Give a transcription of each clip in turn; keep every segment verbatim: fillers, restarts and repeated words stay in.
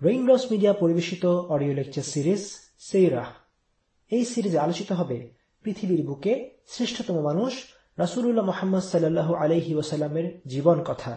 Raindrops media পরিবেশিত audio lecture series সেইরাহ। এই সিরিজে আলোচিত হবে পৃথিবীর বুকে শ্রেষ্ঠতম মানুষ রাসূলুল্লাহ মুহাম্মদ সাল্লাল্লাহু আলাইহি ওয়াসাল্লামের জীবন কথা।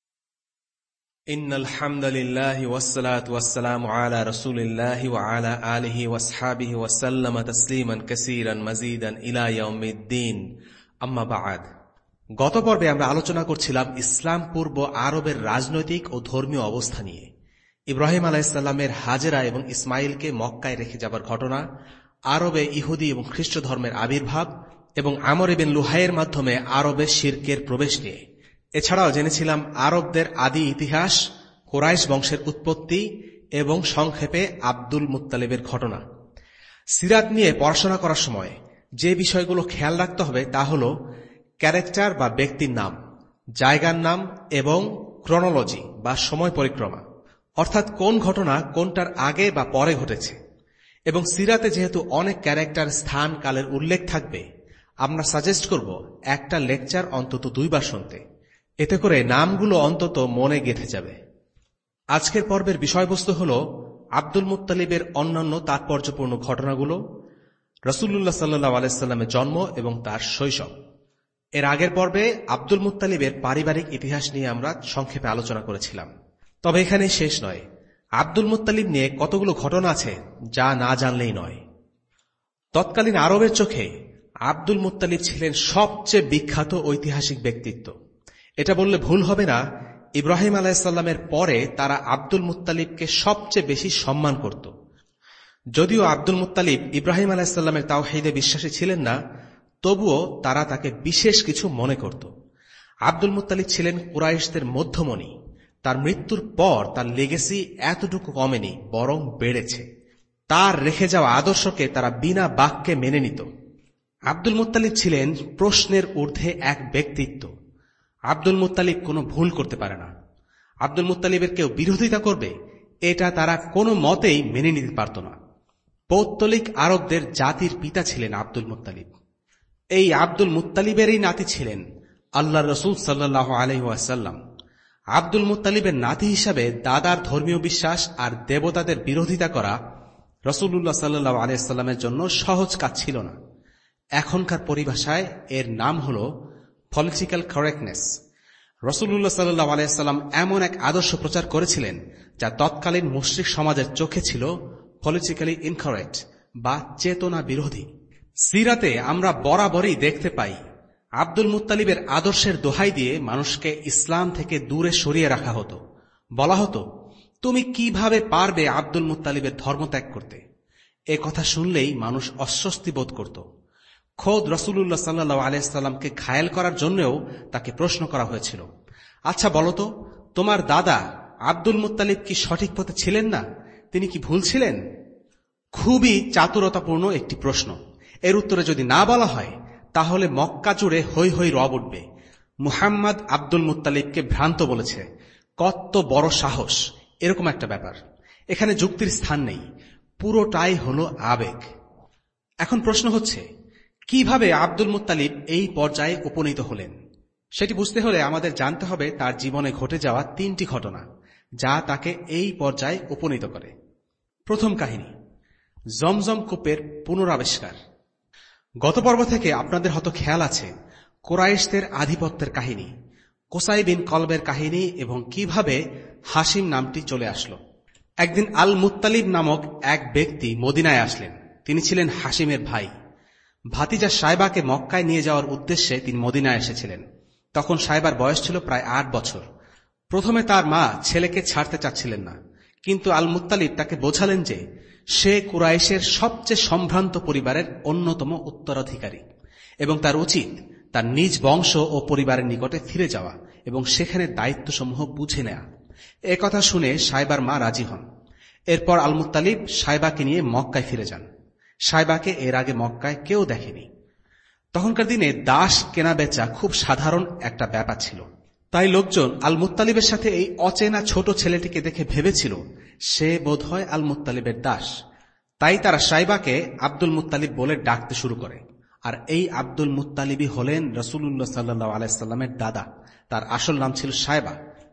ইন্নাল হামদালিল্লাহি ওয়াসসালাতু ওয়াসসালামু আলা রাসূলিল্লাহি ওয়া আলা আলিহি ওয়াসহাবিহি ওয়া সাল্লামা তাসলিমান কাসীরান মাজিদান ইলা ইয়াউমিদ্দিন। আম্মা বা'দ। গত পর্বে আমরা আলোচনা করছিলাম ইসলাম পূর্ব আরবের রাজনৈতিক ও ধর্মীয় অবস্থা নিয়ে। ইব্রাহিম আলাইহিস সালামের হাজেরা এবং ইসমাইলকে মক্কায় রেখে যাবার ঘটনা, আরবে ইহুদি এবং খ্রিস্ট ধর্মের আবির্ভাব এবং আমর ইবনে লুহাইয়ের মাধ্যমে আরবে শিরকের প্রবেশ নিয়ে। এছাড়াও জেনেছিলাম আরবদের আদি ইতিহাস, কুরাইশ বংশের উৎপত্তি এবং সংক্ষেপে আব্দুল মুত্তালিবের ঘটনা। সিরাত নিয়ে পড়াশোনা করার সময় যে বিষয়গুলো খেয়াল রাখতে হবে তা হল ক্যারেক্টার বা ব্যক্তির নাম, জায়গার নাম এবং ক্রোনোলজি বা সময় পরিক্রমা, অর্থাৎ কোন ঘটনা কোনটার আগে বা পরে ঘটেছে। এবং সিরাতে যেহেতু অনেক ক্যারেক্টার, স্থান, কালের উল্লেখ থাকবে, আমরা সাজেস্ট করব একটা লেকচার অন্তত দুইবার শুনতে। এতে করে নামগুলো অন্তত মনে গেঁথে যাবে। আজকের পর্বের বিষয়বস্তু হল আব্দুল মুত্তালিবের অন্যান্য তাৎপর্যপূর্ণ ঘটনাগুলো, রাসূলুল্লাহ সাল্লাল্লাহু আলাইহি ওয়াসাল্লামের জন্ম এবং তার শৈশব। এর আগের পর্বে আব্দুল মুত্তালিবের পারিবারিক ইতিহাস নিয়ে আমরা সংক্ষেপে আলোচনা করেছিলাম। তবে এখানে শেষ নয়, আব্দুল মুত্তালিব নিয়ে কতগুলো ঘটনা আছে যা না জানলেই নয়। তৎকালীন আরবের চোখে আব্দুল মুত্তালিব ছিলেন সবচেয়ে বিখ্যাত ঐতিহাসিক ব্যক্তিত্ব। এটা বললে ভুল হবে না, ইব্রাহিম আলাইহিস সালামের পরে তারা আব্দুল মুত্তালিবকে সবচেয়ে বেশি সম্মান করত। যদিও আব্দুল মুত্তালিব ইব্রাহিম আলাইহিস সালামের তাওহীদে বিশ্বাসী ছিলেন না, তবুও তারা তাকে বিশেষ কিছু মনে করত। আব্দুল মুত্তালিব ছিলেন কুরাইশদের মধ্যমণি। তার মৃত্যুর পর তার লেগেসি এতটুকু কমেনি, বরং বেড়েছে। তার রেখে যাওয়া আদর্শকে তারা বিনা বাক্যে মেনে নিত। আব্দুল মুত্তালিব ছিলেন প্রশ্নের ঊর্ধ্বে এক ব্যক্তিত্ব। আব্দুল মুত্তালিব কোনো ভুল করতে পারে না। আব্দুল মুত্তালিবের কেউ বিরোধিতা করবে, এটা তারা কোনো মতেই মেনে নিতে পারত না। পৌত্তলিক আরবদের জাতির পিতা ছিলেন আব্দুল মুত্তালিব। এই আব্দুল মুত্তালিবেরই নাতি ছিলেন আল্লাহর রাসূল সাল্লাল্লাহু আলাইহি ওয়াসাল্লাম। আব্দুল মুত্তালিবের নাতি হিসাবে দাদার ধর্মীয় বিশ্বাস আর দেবতাদের বিরোধিতা করা রাসূলুল্লাহ সাল্লাল্লাহু আলাইহি ওয়াসাল্লামের জন্য সহজ কাজ ছিল না। এখনকার পরিভাষায় এর নাম হল পলিটিক্যাল কারেক্টনেস। রাসূলুল্লাহ সাল্লাল্লাহু আলাইহি ওয়াসাল্লাম এমন এক আদর্শ প্রচার করেছিলেন যা তৎকালীন মুশরিক সমাজের চোখে ছিল পলিটিক্যালি ইনকারেক্ট বা চেতনা বিরোধী। সিরাতে আমরা বরাবরই দেখতে পাই আব্দুল মুত্তালিবের আদর্শের দোহাই দিয়ে মানুষকে ইসলাম থেকে দূরে সরিয়ে রাখা হতো। বলা হতো, তুমি কিভাবে পারবে আব্দুল মুত্তালিবের ধর্মত্যাগ করতে? এ কথা শুনলেই মানুষ অস্বস্তি বোধ করত। খোদ রাসূলুল্লাহ সাল্লাল্লাহু আলাইহি ওয়াসাল্লামকে ঘায়েল করার জন্যও তাকে প্রশ্ন করা হয়েছিল, আচ্ছা বলো তো, তোমার দাদা আব্দুল মুত্তালিব কি সঠিক পথে ছিলেন না? তিনি কি ভুল ছিলেন? খুবই চাতুরতাপূর্ণ একটি প্রশ্ন। এর উত্তরে যদি না বলা হয় তাহলে মক্কা জুড়ে হৈ হৈ রব উঠবে। মুহাম্মদ আব্দুল মুত্তালিবকে ভ্রান্ত বলেছে, কত বড় সাহস, এরকম একটা ব্যাপার। এখানে যুক্তির স্থান নেই, পুরোটাই হলো আবেগ। এখন প্রশ্ন হচ্ছে, কিভাবে আব্দুল মুত্তালিব এই পর্যায়ে উপনীত হলেন? সেটি বুঝতে হলে আমাদের জানতে হবে তার জীবনে ঘটে যাওয়া তিনটি ঘটনা যা তাকে এই পর্যায়ে উপনীত করে। প্রথম কাহিনী, জমজম কূপের পুনরাবিষ্কার। গত পর্ব থেকে আপনাদের হয়তো খেয়াল আছে কুরাইশদের আধিপত্যের কাহিনী, কোসাই বিন কলবের কাহিনী এবং কিভাবে হাসিম নামটি চলে আসলো। একদিন আল মুত্তালিব নামক এক ব্যক্তি মদিনায় আসলেন। তিনি ছিলেন হাসিমের ভাই। ভাতিজা সাইবাকে মক্কায় নিয়ে যাওয়ার উদ্দেশ্যে তিনি মদিনায় এসেছিলেন। তখন সাইবার বয়স ছিল প্রায় আট বছর। প্রথমে তার মা ছেলেকে ছাড়তে চাচ্ছিলেন না, কিন্তু আল মুত্তালিব তাকে বোঝালেন যে সে কুরাইশের সবচেয়ে সম্ভ্রান্ত পরিবারের অন্যতম উত্তরাধিকারী এবং তার উচিত তার নিজ বংশ ও পরিবারের নিকটে ফিরে যাওয়া এবং সেখানে দায়িত্বসমূহ বুঝে নেয়া। এ কথা শুনে সাইবার মা রাজি হন। এরপর আল মুত্তালিব সাইবাকে নিয়ে মক্কায় ফিরে যান। সাইবাকে এর আগে মক্কায় কেউ দেখেনি। তখনকার দিনে দাস কেনা বেচা খুব সাধারণ একটা ব্যাপার ছিল। তাই লোকজন আল মুত্তালিবের সাথে এই অচেনা ছোট ছেলেটিকে দেখে ভেবেছিল সে বোধহয় আল মুত্তালিবের দাস। তাই তারা সাইবাকে আব্দুল মুত্তালিব বলে ডাকতে শুরু করে। আর এই আব্দুল মুত্তালিবই হলেন রাসূলুল্লাহ সাল্লাল্লাহু আলাইহি ওয়াসাল্লামের দাদা। তার আসল নাম ছিল সাইবা,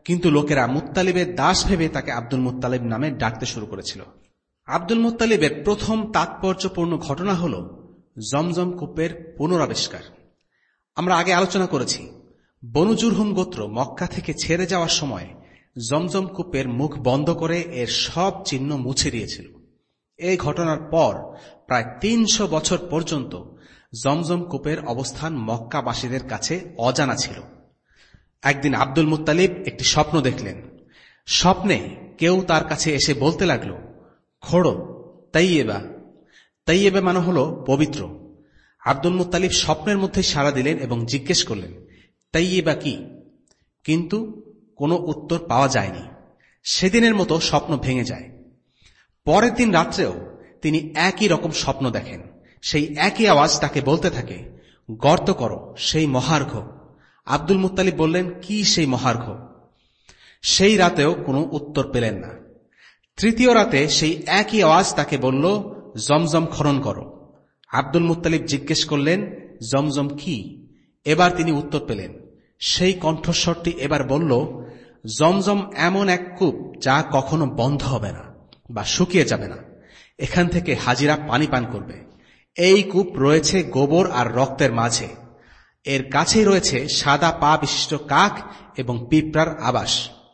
কিন্তু লোকেরা মুত্তালিবের দাস ভেবে তাকে আব্দুল মুত্তালিব নামে ডাকতে শুরু করেছিল। আব্দুল মুত্তালিবের প্রথম তাৎপর্যপূর্ণ ঘটনা হল জমজম কূপের পুনরাবিষ্কার। আমরা আগে আলোচনা করেছি, বনু জুরহুম গোত্র মক্কা থেকে ছেড়ে যাওয়ার সময় জমজম কূপের মুখ বন্ধ করে এর সব চিহ্ন মুছে দিয়েছিল। এই ঘটনার পর প্রায় তিনশো বছর পর্যন্ত জমজম কূপের অবস্থান মক্কাবাসীদের কাছে অজানা ছিল। একদিন আব্দুল মুত্তালিব একটি স্বপ্ন দেখলেন। স্বপ্নে কেউ তার কাছে এসে বলতে লাগল, খোড়ো তাইয়েবা। তাইয়েবা মানে হল পবিত্র। আব্দুল মুত্তালিব স্বপ্নের মধ্যে সাড়া দিলেন এবং জিজ্ঞেস করলেন, তাইয়েবা কি? কিন্তু কোনো উত্তর পাওয়া যায়নি। সেদিনের মতো স্বপ্ন ভেঙে যায়। পরের দিন রাত্রেও তিনি একই রকম স্বপ্ন দেখেন। সেই একই আওয়াজ তাকে বলতে থাকে, গর্ত করো সেই মহার্ঘ। আব্দুল মুত্তালিব বললেন, কি সেই মহার্ঘ? সেই রাতেও কোনো উত্তর পেলেন না। তৃতীয় রাতে সেই একই আওয়াজ তাকে বলল, জমজম খনন করো। আব্দুল মুত্তালিব জিজ্ঞেস করলেন, জমজম কি? এবার তিনি উত্তর পেলেন। সেই কণ্ঠস্বরটি এবার বলল, জমজম এমন এক কূপ যা কখনো বন্ধ হবে না বা শুকিয়ে যাবে না। এখান থেকে হাজিরা পানি পান করবে। এই কূপ রয়েছে গোবর আর রক্তের মাঝে। এর কাছেই রয়েছে সাদা পা বিশিষ্ট কাক এবং পিঁপড়ার আবাস।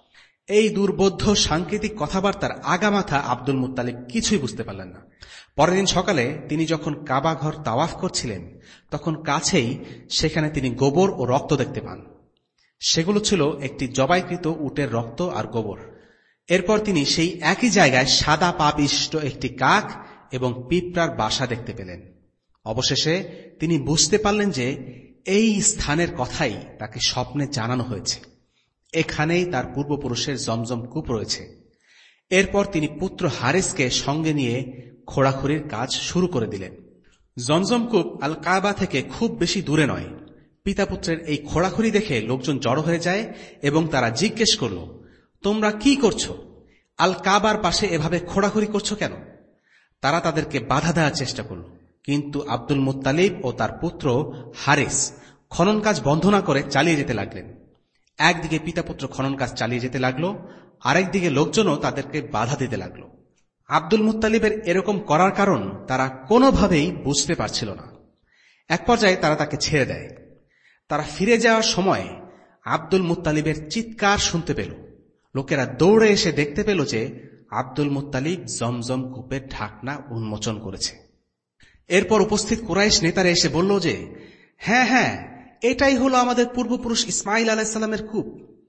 এই দুর্বোধ্য সাংকেতিক কথাবার্তার আগামাথা আব্দুল মুত্তালিব কিছুই বুঝতে পারলেন না। পরের দিন সকালে তিনি যখন কাবা ঘর তাওয়াফ করছিলেন, তখন কাছেই সেখানে তিনি গোবর ও রক্ত দেখতে পান। সেগুলো ছিল একটি জবাইকৃত উটের রক্ত আর গোবর। এরপর তিনি সেই একই জায়গায় সাদা পা বিশিষ্ট একটি কাক এবং পিঁপড়ার বাসা দেখতে পেলেন। অবশেষে তিনি বুঝতে পারলেন যে এই স্থানের কথাই তাকে স্বপ্নে জানানো হয়েছে। এখানেই তার পূর্বপুরুষের জমজম কূপ রয়েছে। এরপর তিনি পুত্র হারিসকে সঙ্গে নিয়ে খোঁড়াখুড়ির কাজ শুরু করে দিলেন। জমজম কূপ আল কাবা থেকে খুব বেশি দূরে নয়। পিতা পুত্রের এই খোঁড়াখুড়ি দেখে লোকজন জড়ো হয়ে যায় এবং তারা জিজ্ঞেস করল, তোমরা কি করছো? আল কাবার পাশে এভাবে খোঁড়াখুড়ি করছো কেন? তারা তাদেরকে বাধা দেওয়ার চেষ্টা করল, কিন্তু আব্দুল মুত্তালিব ও তার পুত্র হারিস খনন কাজ বন্ধ না করে চালিয়ে যেতে লাগলেন। একদিকে পিতা পুত্র খনন কাজ চালিয়ে যেতে লাগলো, আরেকদিকে লোকজনও তাদেরকে বাধা দিতে লাগলো। আব্দুল মুত্তালিবের এরকম করার কারণ তারা কোনোভাবেই বুঝতে পারছিল না। এক পর্যায়ে তারা তাকে ছেড়ে দেয়। তারা ফিরে যাওয়ার সময় আব্দুল মুত্তালিবের চিৎকার শুনতে পেল। লোকেরা দৌড়ে এসে দেখতে পেল যে আব্দুল মুত্তালিব জমজম কূপের ঢাকনা উন্মোচন করেছে। এরপর উপস্থিত কুরাইশ নেতারা এসে বলল যে, হ্যাঁ হ্যাঁ এটাই হলো আমাদের পূর্বপুরুষ ইসমাইল আলাইহিস সালামের কূপ।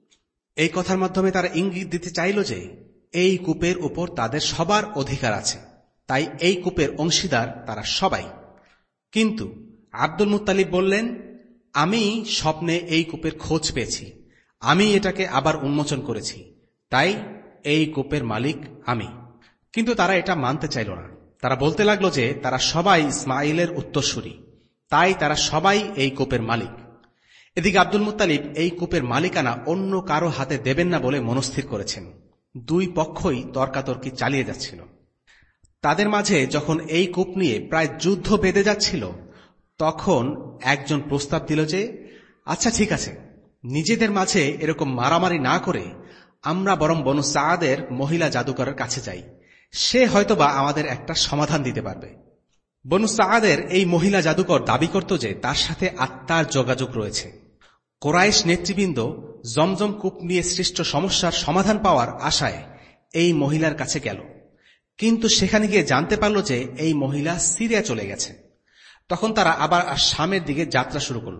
এই কথার মাধ্যমে তারা ইঙ্গিত দিতে চাইল যে এই কূপের উপর তাদের সবার অধিকার আছে, তাই এই কূপের অংশীদার তারা সবাই। কিন্তু আব্দুল মুত্তালিব বললেন, আমি স্বপ্নে এই কূপের খোঁজ পেয়েছি, আমি এটাকে আবার উন্মোচন করেছি, তাই এই কূপের মালিক আমি। কিন্তু তারা এটা মানতে চাইল না। তারা বলতে লাগলো যে তারা সবাই ইসমাইলের উত্তরসূরি, তাই তারা সবাই এই কূপের মালিক। এদিকে আব্দুল মুত্তালিব এই কূপের মালিকানা অন্য কারো হাতে দেবেন না বলে মনস্থির করেছেন। দুই পক্ষই তর্কাতর্কি চালিয়ে যাচ্ছিল। তাদের মাঝে যখন এই কূপ নিয়ে প্রায় যুদ্ধ বেঁধে যাচ্ছিল, তখন একজন প্রস্তাব দিল যে, আচ্ছা ঠিক আছে, নিজেদের মাঝে এরকম মারামারি না করে আমরা বরং বনু সাআদের মহিলা জাদুকরের কাছে যাই, সে হয়তোবা আমাদের একটা সমাধান দিতে পারবে। বনু সাআদের এই মহিলা জাদুকর দাবি করত যে তার সাথে আত্মার যোগাযোগ রয়েছে। কোরাইশ নেতৃবৃন্দ জমজম কূপ নিয়ে সৃষ্ট সমস্যার সমাধান পাওয়ার আশায় এই মহিলার কাছে গেল, কিন্তু সেখানে গিয়ে জানতে পারল যে এই মহিলা সিরিয়া চলে গেছে। তখন তারা আবার শামের দিকে যাত্রা শুরু করল।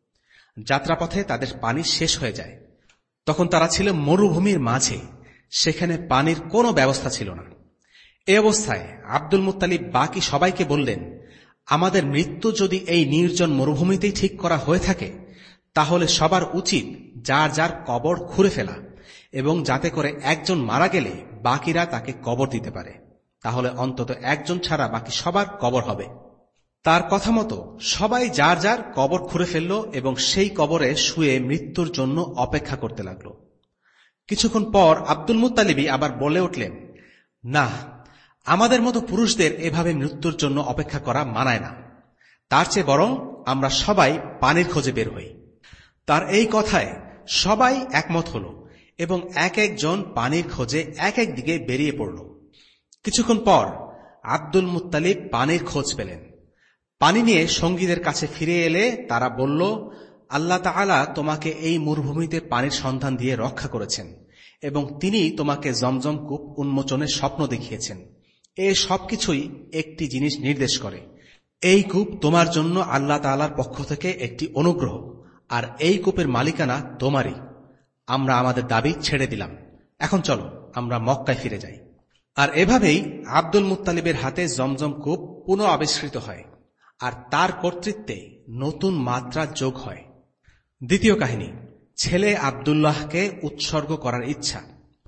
যাত্রাপথে তাদের পানি শেষ হয়ে যায়। তখন তারা ছিল মরুভূমির মাঝে, সেখানে পানির কোনো ব্যবস্থা ছিল না। এই অবস্থায় আব্দুল মুত্তালিব বাকি সবাইকে বললেন, আমাদের মৃত্যু যদি এই নির্জন মরুভূমিতেই ঠিক করা হয়ে থাকে, তাহলে সবার উচিত যার যার কবর খুঁড়ে ফেলা, এবং যাতে করে একজন মারা গেলে বাকিরা তাকে কবর দিতে পারে, তাহলে অন্তত একজন ছাড়া বাকি সবার কবর হবে। তার কথা মতো সবাই যার যার কবর খুঁড়ে ফেলল এবং সেই কবরে শুয়ে মৃত্যুর জন্য অপেক্ষা করতে লাগল। কিছুক্ষণ পর আব্দুল মুত্তালিবই আবার বলে উঠলেন, না, আমাদের মতো পুরুষদের এভাবে মৃত্যুর জন্য অপেক্ষা করা মানায় না, তার চেয়ে বরং আমরা সবাই পানির খোঁজে বের হই। তার এই কথায় সবাই একমত হল এবং এক একজন পানির খোঁজে এক এক দিকে বেরিয়ে পড়ল। কিছুক্ষণ পর আব্দুল মুত্তালিব পানির খোঁজ পেলেন। পানি নিয়ে সঙ্গীদের কাছে ফিরে এলে তারা বলল, আল্লাহ তাআলা তোমাকে এই মরুভূমিতে পানির সন্ধান দিয়ে রক্ষা করেছেন এবং তিনি তোমাকে জমজম কূপ উন্মোচনের স্বপ্ন দেখিয়েছেন। এ সবকিছুই একটি জিনিস নির্দেশ করে, এই কূপ তোমার জন্য আল্লাহ তাআলার পক্ষ থেকে একটি অনুগ্রহ, আর এই কূপের মালিকানা তোমারই। আমরা আমাদের দাবি ছেড়ে দিলাম, এখন চলো আমরা মক্কায় ফিরে যাই। আর এভাবেই আব্দুল মুত্তালিবের হাতে জমজম কূপ পুনঃ আবিষ্কৃত হয়, আর তার কর্তৃত্বে নতুন মাত্রা যোগ হয়। দ্বিতীয় কাহিনী, ছেলে আব্দুল্লাহকে উৎসর্গ করার ইচ্ছা।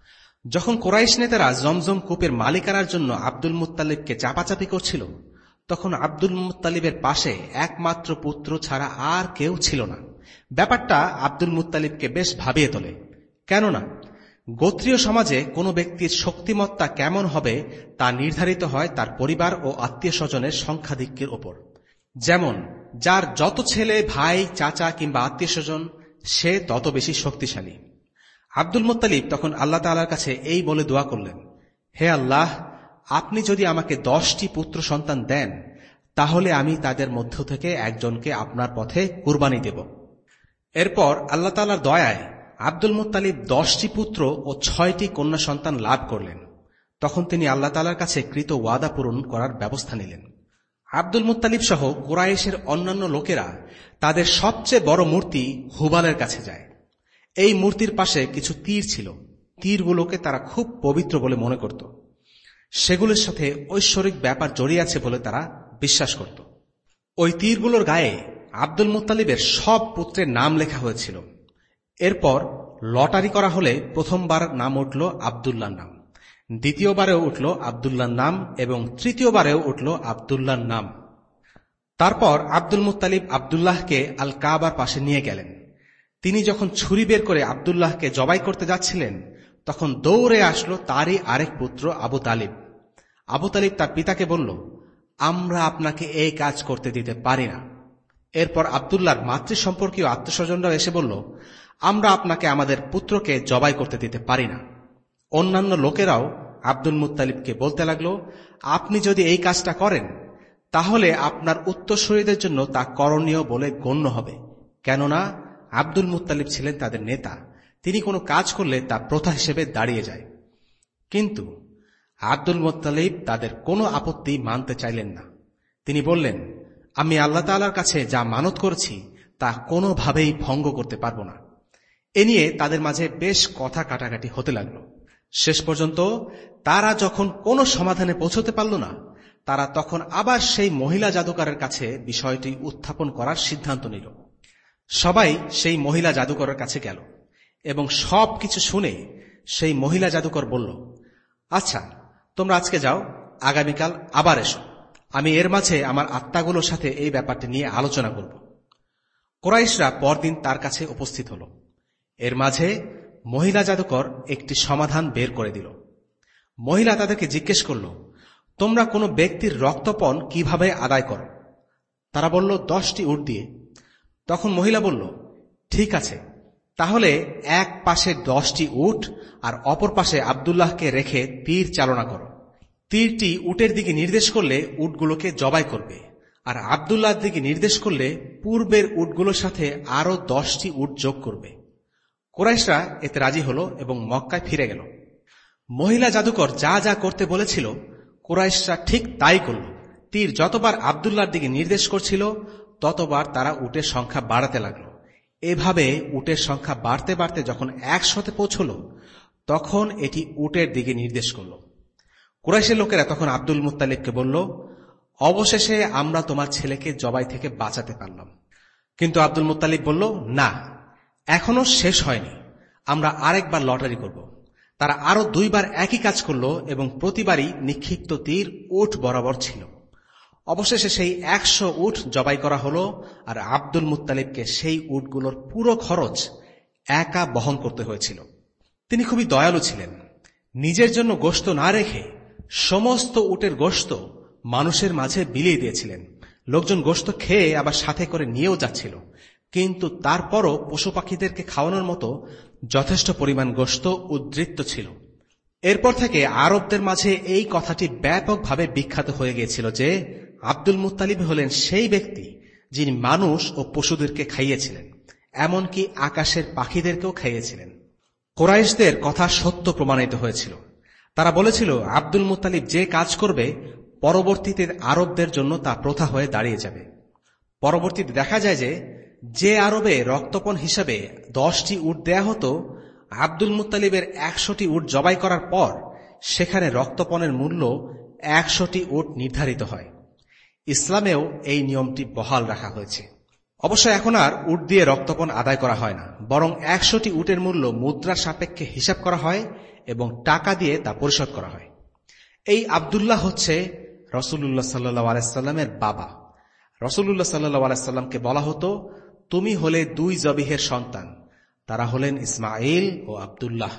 যখন কুরাইশ নেতারা জমজম কূপের মালিকানার জন্য আব্দুল মুত্তালিবকে চাপাচাপি করছিল, তখন আব্দুল মুত্তালিবের পাশে একমাত্র পুত্র ছাড়া আর কেউ ছিল না। ব্যাপারটা আব্দুল মুত্তালিবকে বেশ ভাবিয়ে তোলে। কেননা গোত্রীয় সমাজে কোনো ব্যক্তির শক্তিমত্তা কেমন হবে তা নির্ধারিত হয় তার পরিবার ও আত্মীয় স্বজনের সংখ্যাধিক্যের ওপর। যেমন যার যত ছেলে, ভাই, চাচা কিংবা আত্মীয় স্বজন, সে তত বেশি শক্তিশালী। আব্দুল মুত্তালিব তখন আল্লাহ তাআলার কাছে এই বলে দোয়া করলেন, হে আল্লাহ, আপনি যদি আমাকে দশটি পুত্র সন্তান দেন, তাহলে আমি তাদের মধ্য থেকে একজনকে আপনার পথে কুরবানি দেব। এরপর আল্লাহ তাআলার দয়ায় আব্দুল মুত্তালিব দশটি পুত্র ও ছয়টি কন্যা সন্তান লাভ করলেন। তখন তিনি আল্লাহ তাআলার কাছে কৃত ওয়াদা পূরণ করার ব্যবস্থা নিলেন। আব্দুল মুত্তালিব সহ কুরাইশের অন্যান্য লোকেরা তাদের সবচেয়ে বড় মূর্তি হুবালের কাছে যায়। এই মূর্তির পাশে কিছু তীর ছিল। তীরগুলোকে তারা খুব পবিত্র বলে মনে করত। সেগুলোর সাথে ঐশ্বরিক ব্যাপার জড়িয়ে আছে বলে তারা বিশ্বাস করত। ওই তীরগুলোর গায়ে আব্দুল মুত্তালিবের সব পুত্রের নাম লেখা হয়েছিল। এরপর লটারি করা হলে প্রথমবার নাম উঠল আব্দুল্লাহর নাম, দ্বিতীয়বারেও উঠল আব্দুল্লাহর নাম এবং তৃতীয়বারেও উঠল আব্দুল্লাহর নাম। তারপর আব্দুল মুত্তালিব আব্দুল্লাহকে আল কাবার পাশে নিয়ে গেলেন। তিনি যখন ছুরি বের করে আব্দুল্লাহকে জবাই করতে যাচ্ছিলেন, তখন দৌড়ে আসলো তারই আরেক পুত্র আবু তালিব। আবু তালিব তার পিতাকে বলল, আমরা আপনাকে এই কাজ করতে দিতে পারি না। এরপর আব্দুল্লাহর মাতৃ সম্পর্কীয় আত্মস্বজনরা এসে বলল, আমরা আপনাকে আমাদের পুত্রকে জবাই করতে দিতে পারি না। অন্যান্য লোকেরাও আব্দুল মুত্তালিবকে বলতে লাগল, আপনি যদি এই কাজটা করেন, তাহলে আপনার উত্তরসূরিদের জন্য তা করণীয় বলে গণ্য হবে। কেননা আব্দুল মুত্তালিব ছিলেন তাদের নেতা, তিনি কোনো কাজ করলে তা প্রথা হিসেবে দাঁড়িয়ে যায়। কিন্তু আব্দুল মুত্তালিব তাদের কোনো আপত্তি মানতে চাইলেন না। তিনি বললেন, আমি আল্লাহ তাআলার কাছে যা মানত করেছি তা কোনোভাবেই ভঙ্গ করতে পারব না। এ নিয়ে তাদের মাঝে বেশ কথা কাটাকাটি হতে লাগল। শেষ পর্যন্ত তারা যখন কোনো সমাধানে পৌঁছতে পারল না, তারা তখন আবার সেই মহিলা জাদুকরের কাছে বিষয়টি উত্থাপন করার সিদ্ধান্ত নিল। সবাই সেই মহিলা জাদুকরের কাছে গেল এবং সব কিছু শুনে সেই মহিলা জাদুকর বলল, আচ্ছা, তোমরা আজকে যাও, আগামীকাল আবার এসো, আমি এর মাঝে আমার আত্মাগুলোর সাথে এই ব্যাপারটি নিয়ে আলোচনা করব। কুরাইশরা পরদিন তার কাছে উপস্থিত হল। এর মাঝে মহিলা জাদুকর একটি সমাধান বের করে দিল। মহিলা তাদেরকে জিজ্ঞেস করল, তোমরা কোনো ব্যক্তির রক্তপণ কিভাবে আদায় করো? তারা বলল, দশটি উট দিয়ে। তখন মহিলা বলল, ঠিক আছে, তাহলে এক পাশে দশটি উট আর অপর পাশে আব্দুল্লাহকে রেখে তীর চালনা করো। তীরটি উটের দিকে নির্দেশ করলে উটগুলোকে জবাই করবে, আর আব্দুল্লাহর দিকে নির্দেশ করলে পূর্বের উটগুলোর সাথে আরো দশটি উট যোগ করবে। কুরাইশরা এতে রাজি হল এবং মক্কায় ফিরে গেল। মহিলা জাদুকর যা যা করতে বলেছিল কুরাইশরা ঠিক তাই করল। তীর যতবার আব্দুল্লাহর দিকে নির্দেশ করছিল ততবার তারা উটের সংখ্যা বাড়াতে লাগল। এভাবে উটের সংখ্যা বাড়তে বাড়তে যখন একশোতে পৌঁছল, তখন এটি উটের দিকে নির্দেশ করল। কুরাইশের লোকেরা তখন আব্দুল মুত্তালিবকে বলল, অবশেষে আমরা তোমার ছেলেকে জবাই থেকে বাঁচাতে পারলাম। কিন্তু আব্দুল মুত্তালিব বলল, না, এখনো শেষ হয়নি, আমরা আরেকবার লটারি করব। তারা আরো দুইবার একই কাজ করল এবং প্রতিবারই নিক্ষিপ্ত তীর উট বরাবর ছিল। অবশেষে সেই একশো উট জবাই করা হল, আর আব্দুল মুত্তালিবকে সেই উটগুলোর পুরো খরচ একা বহন করতে হয়েছিল। তিনি খুবই দয়ালু ছিলেন। নিজের জন্য গোশত না রেখে সমস্ত উটের গোশত মানুষের মাঝে বিলিয়ে দিয়েছিলেন। লোকজন গোশত খেয়ে আবার সাথে করে নিয়েও যাচ্ছিল। কিন্তু তারপরও পশু পাখিদেরকে খাওয়ানোর মতো যথেষ্ট পরিমাণ গোশত উদ্বৃত্ত ছিল। এরপর থেকে আরবদের মাঝে এই কথাটি ব্যাপকভাবে বিখ্যাত হয়ে গিয়েছিল যে আব্দুল মুত্তালিব হলেন সেই ব্যক্তি যিনি মানুষ ও পশুদেরকে খাইয়েছিলেন, এমনকি আকাশের পাখিদেরকেও খাইয়েছিলেন। কুরাইশদের কথা সত্য প্রমাণিত হয়েছিল। তারা বলেছিল আব্দুল মুত্তালিব যে কাজ করবে পরবর্তীতে আরবদের জন্য তা প্রথা হয়ে দাঁড়িয়ে যাবে। পরবর্তীতে দেখা যায় যে যে আরবে রক্তপণ হিসাবে দশটি উট দেয়া হতো, আব্দুল মুত্তালিবের একশোটি উট জবাই করার পর সেখানে রক্তপণের মূল্য একশোটি উট নির্ধারিত হয়। ইসলামেও এই নিয়মটি বহাল রাখা হয়েছে। অবশ্য এখন আর উট দিয়ে রক্তপণ আদায় করা হয় না, বরং একশোটি উটের মূল্য মুদ্রার সাপেক্ষে হিসাব করা হয় এবং টাকা দিয়ে তা পরিশোধ করা হয়। এই আব্দুল্লাহ হচ্ছে রাসূলুল্লাহ সাল্লাল্লাহু আলাইহি সাল্লামের বাবা। রাসূলুল্লাহ সাল্লাল্লাহু আলাইহি সাল্লামকে বলা হতো, তুমি হলে দুই জবিহের সন্তান। তারা হলেন ইসমাইল ও আব্দুল্লাহ।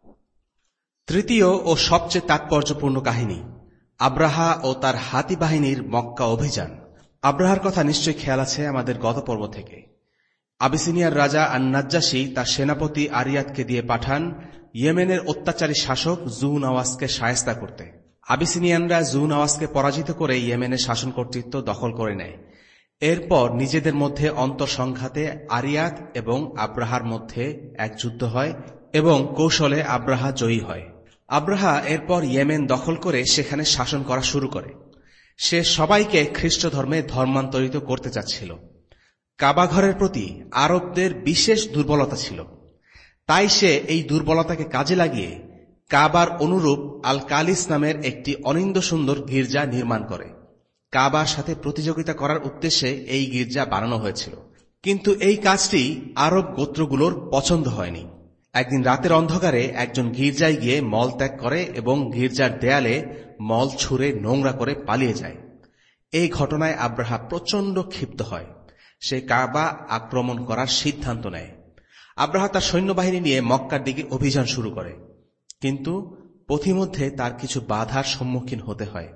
তৃতীয় ও সবচেয়ে তাৎপর্যপূর্ণ কাহিনী আব্রাহা ও তার হাতি বাহিনীর মক্কা অভিযান। আব্রাহার কথা নিশ্চয়ই খেয়াল আছে আমাদের গত পর্ব থেকে। আবিসিনিয়ার রাজা আন-নাজ্জাশী তার সেনাপতি আরিয়াদকে দিয়ে পাঠান ইয়েমেনের অত্যাচারী শাসক জু নওয়াজকে শায়েস্তা করতে। আবিসিনিয়ানরা জু নওয়াজকে পরাজিত করে ইয়েমেনের শাসন কর্তৃত্ব দখল করে নেয়। এরপর নিজেদের মধ্যে অন্তঃসংঘাতে আরিয়াদ এবং আব্রাহার মধ্যে এক যুদ্ধ হয় এবং কৌশলে আব্রাহা জয়ী হয়। আব্রাহা এরপর ইয়েমেন দখল করে সেখানে শাসন করা শুরু করে। সে সবাইকে খ্রিস্ট ধর্মে ধর্মান্তরিত করতে চাচ্ছিল। কাবাঘরের প্রতি আরবদের বিশেষ দুর্বলতা ছিল, তাই সে এই দুর্বলতাকে কাজে লাগিয়ে কাবার অনুরূপ আল কালিস নামের একটি অনিন্দ্য সুন্দর গির্জা নির্মাণ করে। কাবার সাথে প্রতিযোগিতা করার উদ্দেশ্যে এই গির্জা বানানো হয়েছিল, কিন্তু এই কাজটি আরব গোত্রগুলোর পছন্দ হয়নি। একদিন রাতের অন্ধকারে একজন গির্জায় গিয়ে মল ত্যাগ করে এবং গির্জার দেয়ালে মল ছুঁড়ে নোংরা করে পালিয়ে যায়। এই ঘটনায় আব্রাহা প্রচণ্ড ক্ষিপ্ত হয়। সে কাবা আক্রমণ করার সিদ্ধান্ত নেয়। আব্রাহা তার সৈন্যবাহিনী নিয়ে মক্কার দিকে অভিযান শুরু করে, কিন্তু পথিমধ্যে তার কিছু বাধার সম্মুখীন হতে হয়।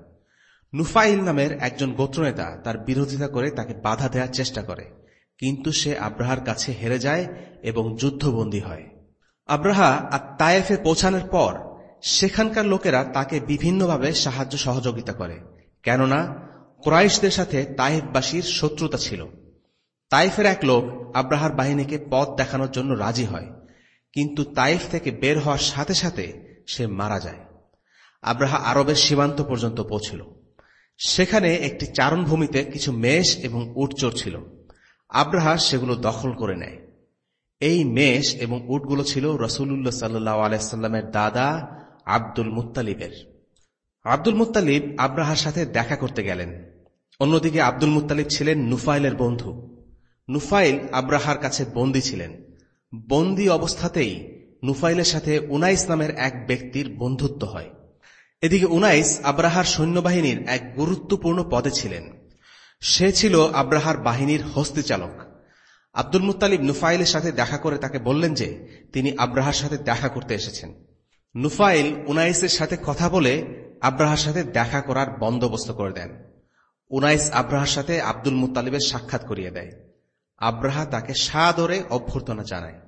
নুফাইল নামের একজন গোত্রনেতা তার বিরোধিতা করে তাকে বাধা দেওয়ার চেষ্টা করে, কিন্তু সে আব্রাহার কাছে হেরে যায় এবং যুদ্ধবন্দী হয়। আব্রাহা আর তায়েফে পৌঁছানোর পর সেখানকার লোকেরা তাকে বিভিন্নভাবে সাহায্য সহযোগিতা করে, কেননা কুরাইশদের সাথে তায়েফবাসীর শত্রুতা ছিল। তায়েফের এক লোক আব্রাহার বাহিনীকে পথ দেখানোর জন্য রাজি হয়, কিন্তু তায়েফ থেকে বের হওয়ার সাথে সাথে সে মারা যায়। আব্রাহা আরবের সীমান্ত পর্যন্ত পৌঁছিল। সেখানে একটি চারণভূমিতে কিছু মেষ এবং উট চড়ছিল। আব্রাহা সেগুলো দখল করে নেয়। এই মেষ এবং উটগুলো ছিল রাসূলুল্লাহ সাল্লাল্লাহু আলাইহি সাল্লামের দাদা আব্দুল মুত্তালিবের। আব্দুল মুত্তালিব আব্রাহার সাথে দেখা করতে গেলেন। অন্যদিকে আব্দুল মুত্তালিব ছিলেন নুফাইলের বন্ধু। নুফাইল আব্রাহার কাছে বন্দী ছিলেন। বন্দী অবস্থাতেই নুফাইলের সাথে উনাইস নামের এক ব্যক্তির বন্ধুত্ব হয়। এদিকে উনাইস আব্রাহার সৈন্যবাহিনীর এক গুরুত্বপূর্ণ পদে ছিলেন। সে ছিল আব্রাহার বাহিনীর হস্তিচালক। আব্দুল মুত্তালিব নুফাইলের সাথে দেখা করে তাকে বললেন যে তিনি আব্রাহার সাথে দেখা করতে এসেছেন। নুফাইল উনাইসের সাথে কথা বলে আব্রাহার সাথে দেখা করার বন্দোবস্ত করে দেন। উনাইস আব্রাহার সাথে আব্দুল মুত্তালিবের সাক্ষাৎ করিয়ে দেয়। আব্রাহা তাকে সাদরে অভ্যর্থনা জানায়।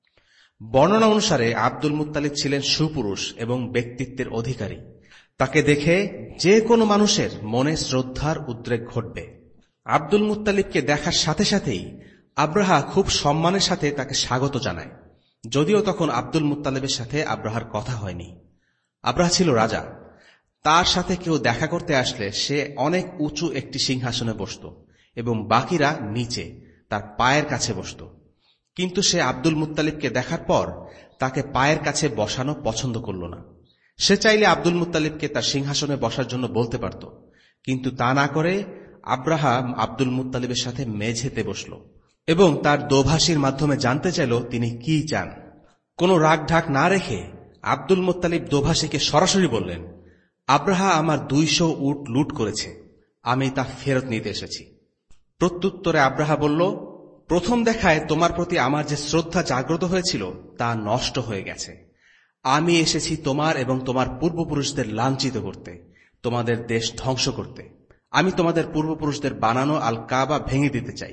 বর্ণনা অনুসারে আব্দুল মুত্তালিব ছিলেন সুপুরুষ এবং ব্যক্তিত্বের অধিকারী। তাকে দেখে যে কোনো মানুষের মনে শ্রদ্ধার উদ্রেক ঘটবে। আব্দুল মুত্তালিবকে দেখার সাথে সাথেই আব্রাহা খুব সম্মানের সাথে তাকে স্বাগত জানায়, যদিও তখন আব্দুল মুত্তালিবের সাথে আব্রাহার কথা হয়নি। আব্রাহা ছিল রাজা। তার সাথে কেউ দেখা করতে আসলে সে অনেক উঁচু একটি সিংহাসনে বসত এবং বাকিরা নিচে তার পায়ের কাছে বসত। কিন্তু সে আব্দুল মুত্তালিবকে দেখার পর তাকে পায়ের কাছে বসানো পছন্দ করল না। সে চাইলে আব্দুল মুত্তালিবকে তার সিংহাসনে বসার জন্য বলতে পারত, কিন্তু তা না করে আব্রাহা আব্দুল মুত্তালিবের সাথে মেঝেতে বসল এবং তার দোভাষীর মাধ্যমে জানতে চাইল তিনি কি চান। কোনো রাগ ঢাক না রেখে আব্দুল মুত্তালিব দোভাষীকে সরাসরি বললেন, আব্রাহা আমার দুইশো উট লুট করেছে, আমি তা ফেরত নিতে এসেছি। প্রত্যুত্তরে আব্রাহা বলল, প্রথম দেখায় তোমার প্রতি আমার যে শ্রদ্ধা জাগ্রত হয়েছিল তা নষ্ট হয়ে গেছে। আমি এসেছি তোমার এবং তোমার পূর্বপুরুষদের লাঞ্ছিত করতে, তোমাদের দেশ ধ্বংস করতে। আমি তোমাদের পূর্বপুরুষদের বানানো আল কাবা ভেঙে দিতে চাই।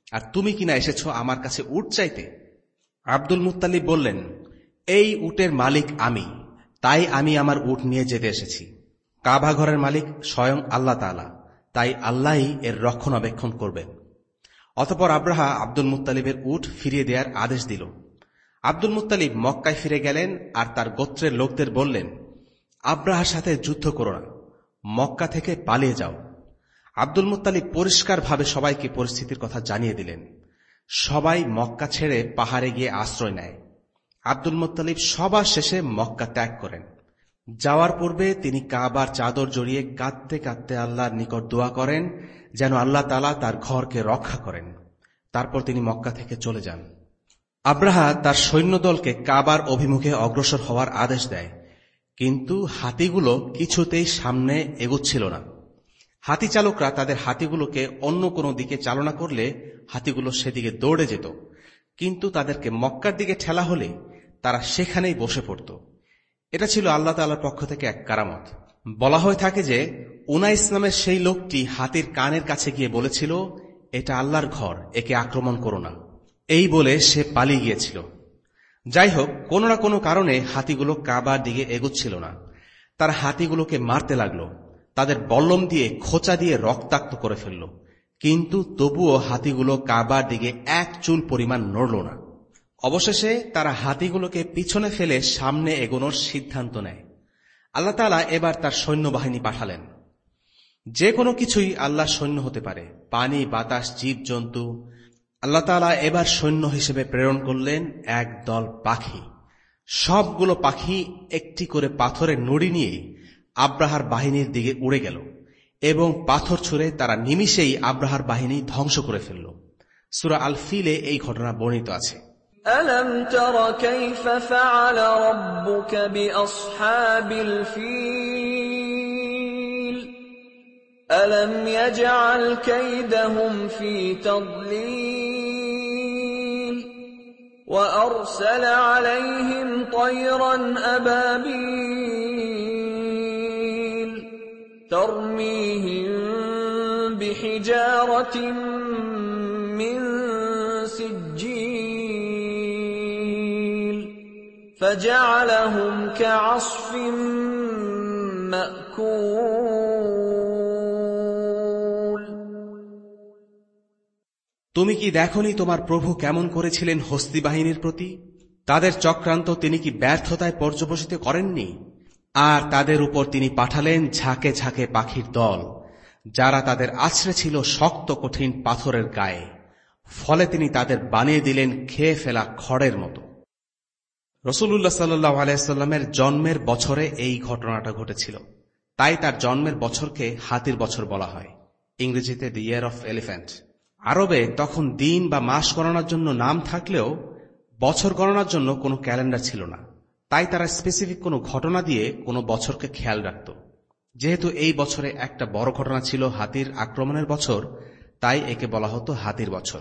আর তুমি কিনা এসেছ আমার কাছে উট চাইতে? আব্দুল মুত্তালিব বললেন, এই উটের মালিক আমি, তাই আমি আমার উট নিয়ে যেতে এসেছি। কাবা ঘরের মালিক স্বয়ং আল্লাহ তাআলা, তাই আল্লাহই এর রক্ষণাবেক্ষণ করবেন। অতঃপর আব্রাহা আব্দুল মুত্তালিবের উট ফিরিয়ে দেওয়ার আদেশ দিল। আব্দুল মুত্তালিব মক্কায় ফিরে গেলেন আর তার গোত্রের লোকদের বললেন, আব্রাহার সাথে যুদ্ধ করো না, মক্কা থেকে পালিয়ে যাও। আব্দুল মুত্তালিব পরিষ্কারভাবে সবাইকে পরিস্থিতির কথা জানিয়ে দিলেন। সবাই মক্কা ছেড়ে পাহাড়ে গিয়ে আশ্রয় নেয়। আব্দুল মুত্তালিব সবার শেষে মক্কা ত্যাগ করেন। যাওয়ার পূর্বে তিনি কাবার চাদর জড়িয়ে কাঁদতে কাঁদতে আল্লাহর নিকট দোয়া করেন যেন আল্লাহ তাআলা তার ঘরকে রক্ষা করেন। তারপর তিনি মক্কা থেকে চলে যান। আব্রাহা তার সৈন্যদলকে কাবার অভিমুখে অগ্রসর হওয়ার আদেশ দেয়, কিন্তু হাতিগুলো কিছুতেই সামনে এগোচ্ছিল না। হাতি চালকরা তাদের হাতিগুলোকে অন্য কোনো দিকে চালনা করলে হাতিগুলো সেদিকে দৌড়ে যেত, কিন্তু তাদেরকে মক্কার দিকে ঠেলা হলে তারা সেখানেই বসে পড়ত। এটা ছিল আল্লাহ তাআলার পক্ষ থেকে এক কারামত। বলা হয়ে থাকে যে উনাইস নামের সেই লোকটি হাতির কানের কাছে গিয়ে বলেছিল, এটা আল্লাহর ঘর, একে আক্রমণ করো না। এই বলে সে পালিয়ে গিয়েছিল। যাই হোক, কোনো না কোনো কারণে হাতিগুলো কাবার দিকে এগোচ্ছিল না। তার হাতিগুলোকে মারতে লাগল, তাদের বল্লম দিয়ে খোঁচা দিয়ে রক্তাক্ত করে ফেলল, কিন্তু তবুও হাতিগুলো কাবার দিকে এক চুল পরিমাণ নড়ল না। অবশেষে তারা হাতিগুলোকে পিছনে ফেলে সামনে এগোনোর সিদ্ধান্ত নেয়। আল্লাহ তাআলা এবার তার সৈন্যবাহিনী পাঠালেন। যে কোনো কিছুই আল্লাহর সৈন্য হতে পারে, পানি, বাতাস, জীব জন্তু। আল্লাহ তাআলা এবার সৈন্য হিসেবে প্রেরণ করলেন এক দল পাখি। সবগুলো পাখি একটি করে পাথরের নুড়ি নিয়ে আব্রাহার বাহিনীর দিকে উড়ে গেল এবং পাথর ছুঁড়ে তারা নিমিষেই আব্রাহার বাহিনী ধ্বংস করে ফেলল। সূরা আল ফিলে এই ঘটনা বর্ণিত আছে। ألم تر كيف فعل ربك بأصحاب الفيل ألم يجعل كيدهم في تضليل وأرسل عليهم طيرا أبابيل ترميهم بحجارة من سجيل فجعلهم كعصف مأكول তুমি কি দেখনি তোমার প্রভু কেমন করেছিলেন হস্তি বাহিনীর প্রতি? তাদের চক্রান্ত তিনি কি ব্যর্থতায় পর্যবসিত করেননি? আর তাদের উপর তিনি পাঠালেন ঝাঁকে ঝাঁকে পাখির দল, যারা তাদের আছড়ে ছিল শক্ত কঠিন পাথরের গায়ে। ফলে তিনি তাদের বানিয়ে দিলেন খেয়ে ফেলা খড়ের মতো। রাসূলুল্লাহ সাল্লাল্লাহু আলাইহি ওয়াসাল্লামের জন্মের বছরে এই ঘটনাটা ঘটেছিল, তাই তার জন্মের বছরকে হাতির বছর বলা হয়, ইংরেজিতে দ্য ইয়ার অফ এলিফ্যান্ট। আরবে তখন দিন বা মাস গণনার জন্য নাম থাকলেও বছর গণনার জন্য কোনো ক্যালেন্ডার ছিল না, তাই তারা স্পেসিফিক কোনো ঘটনা দিয়ে কোনো বছরকে খেয়াল রাখত। যেহেতু এই বছরে একটা বড় ঘটনা ছিল হাতির আক্রমণের বছর, তাই একে বলা হতো হাতির বছর।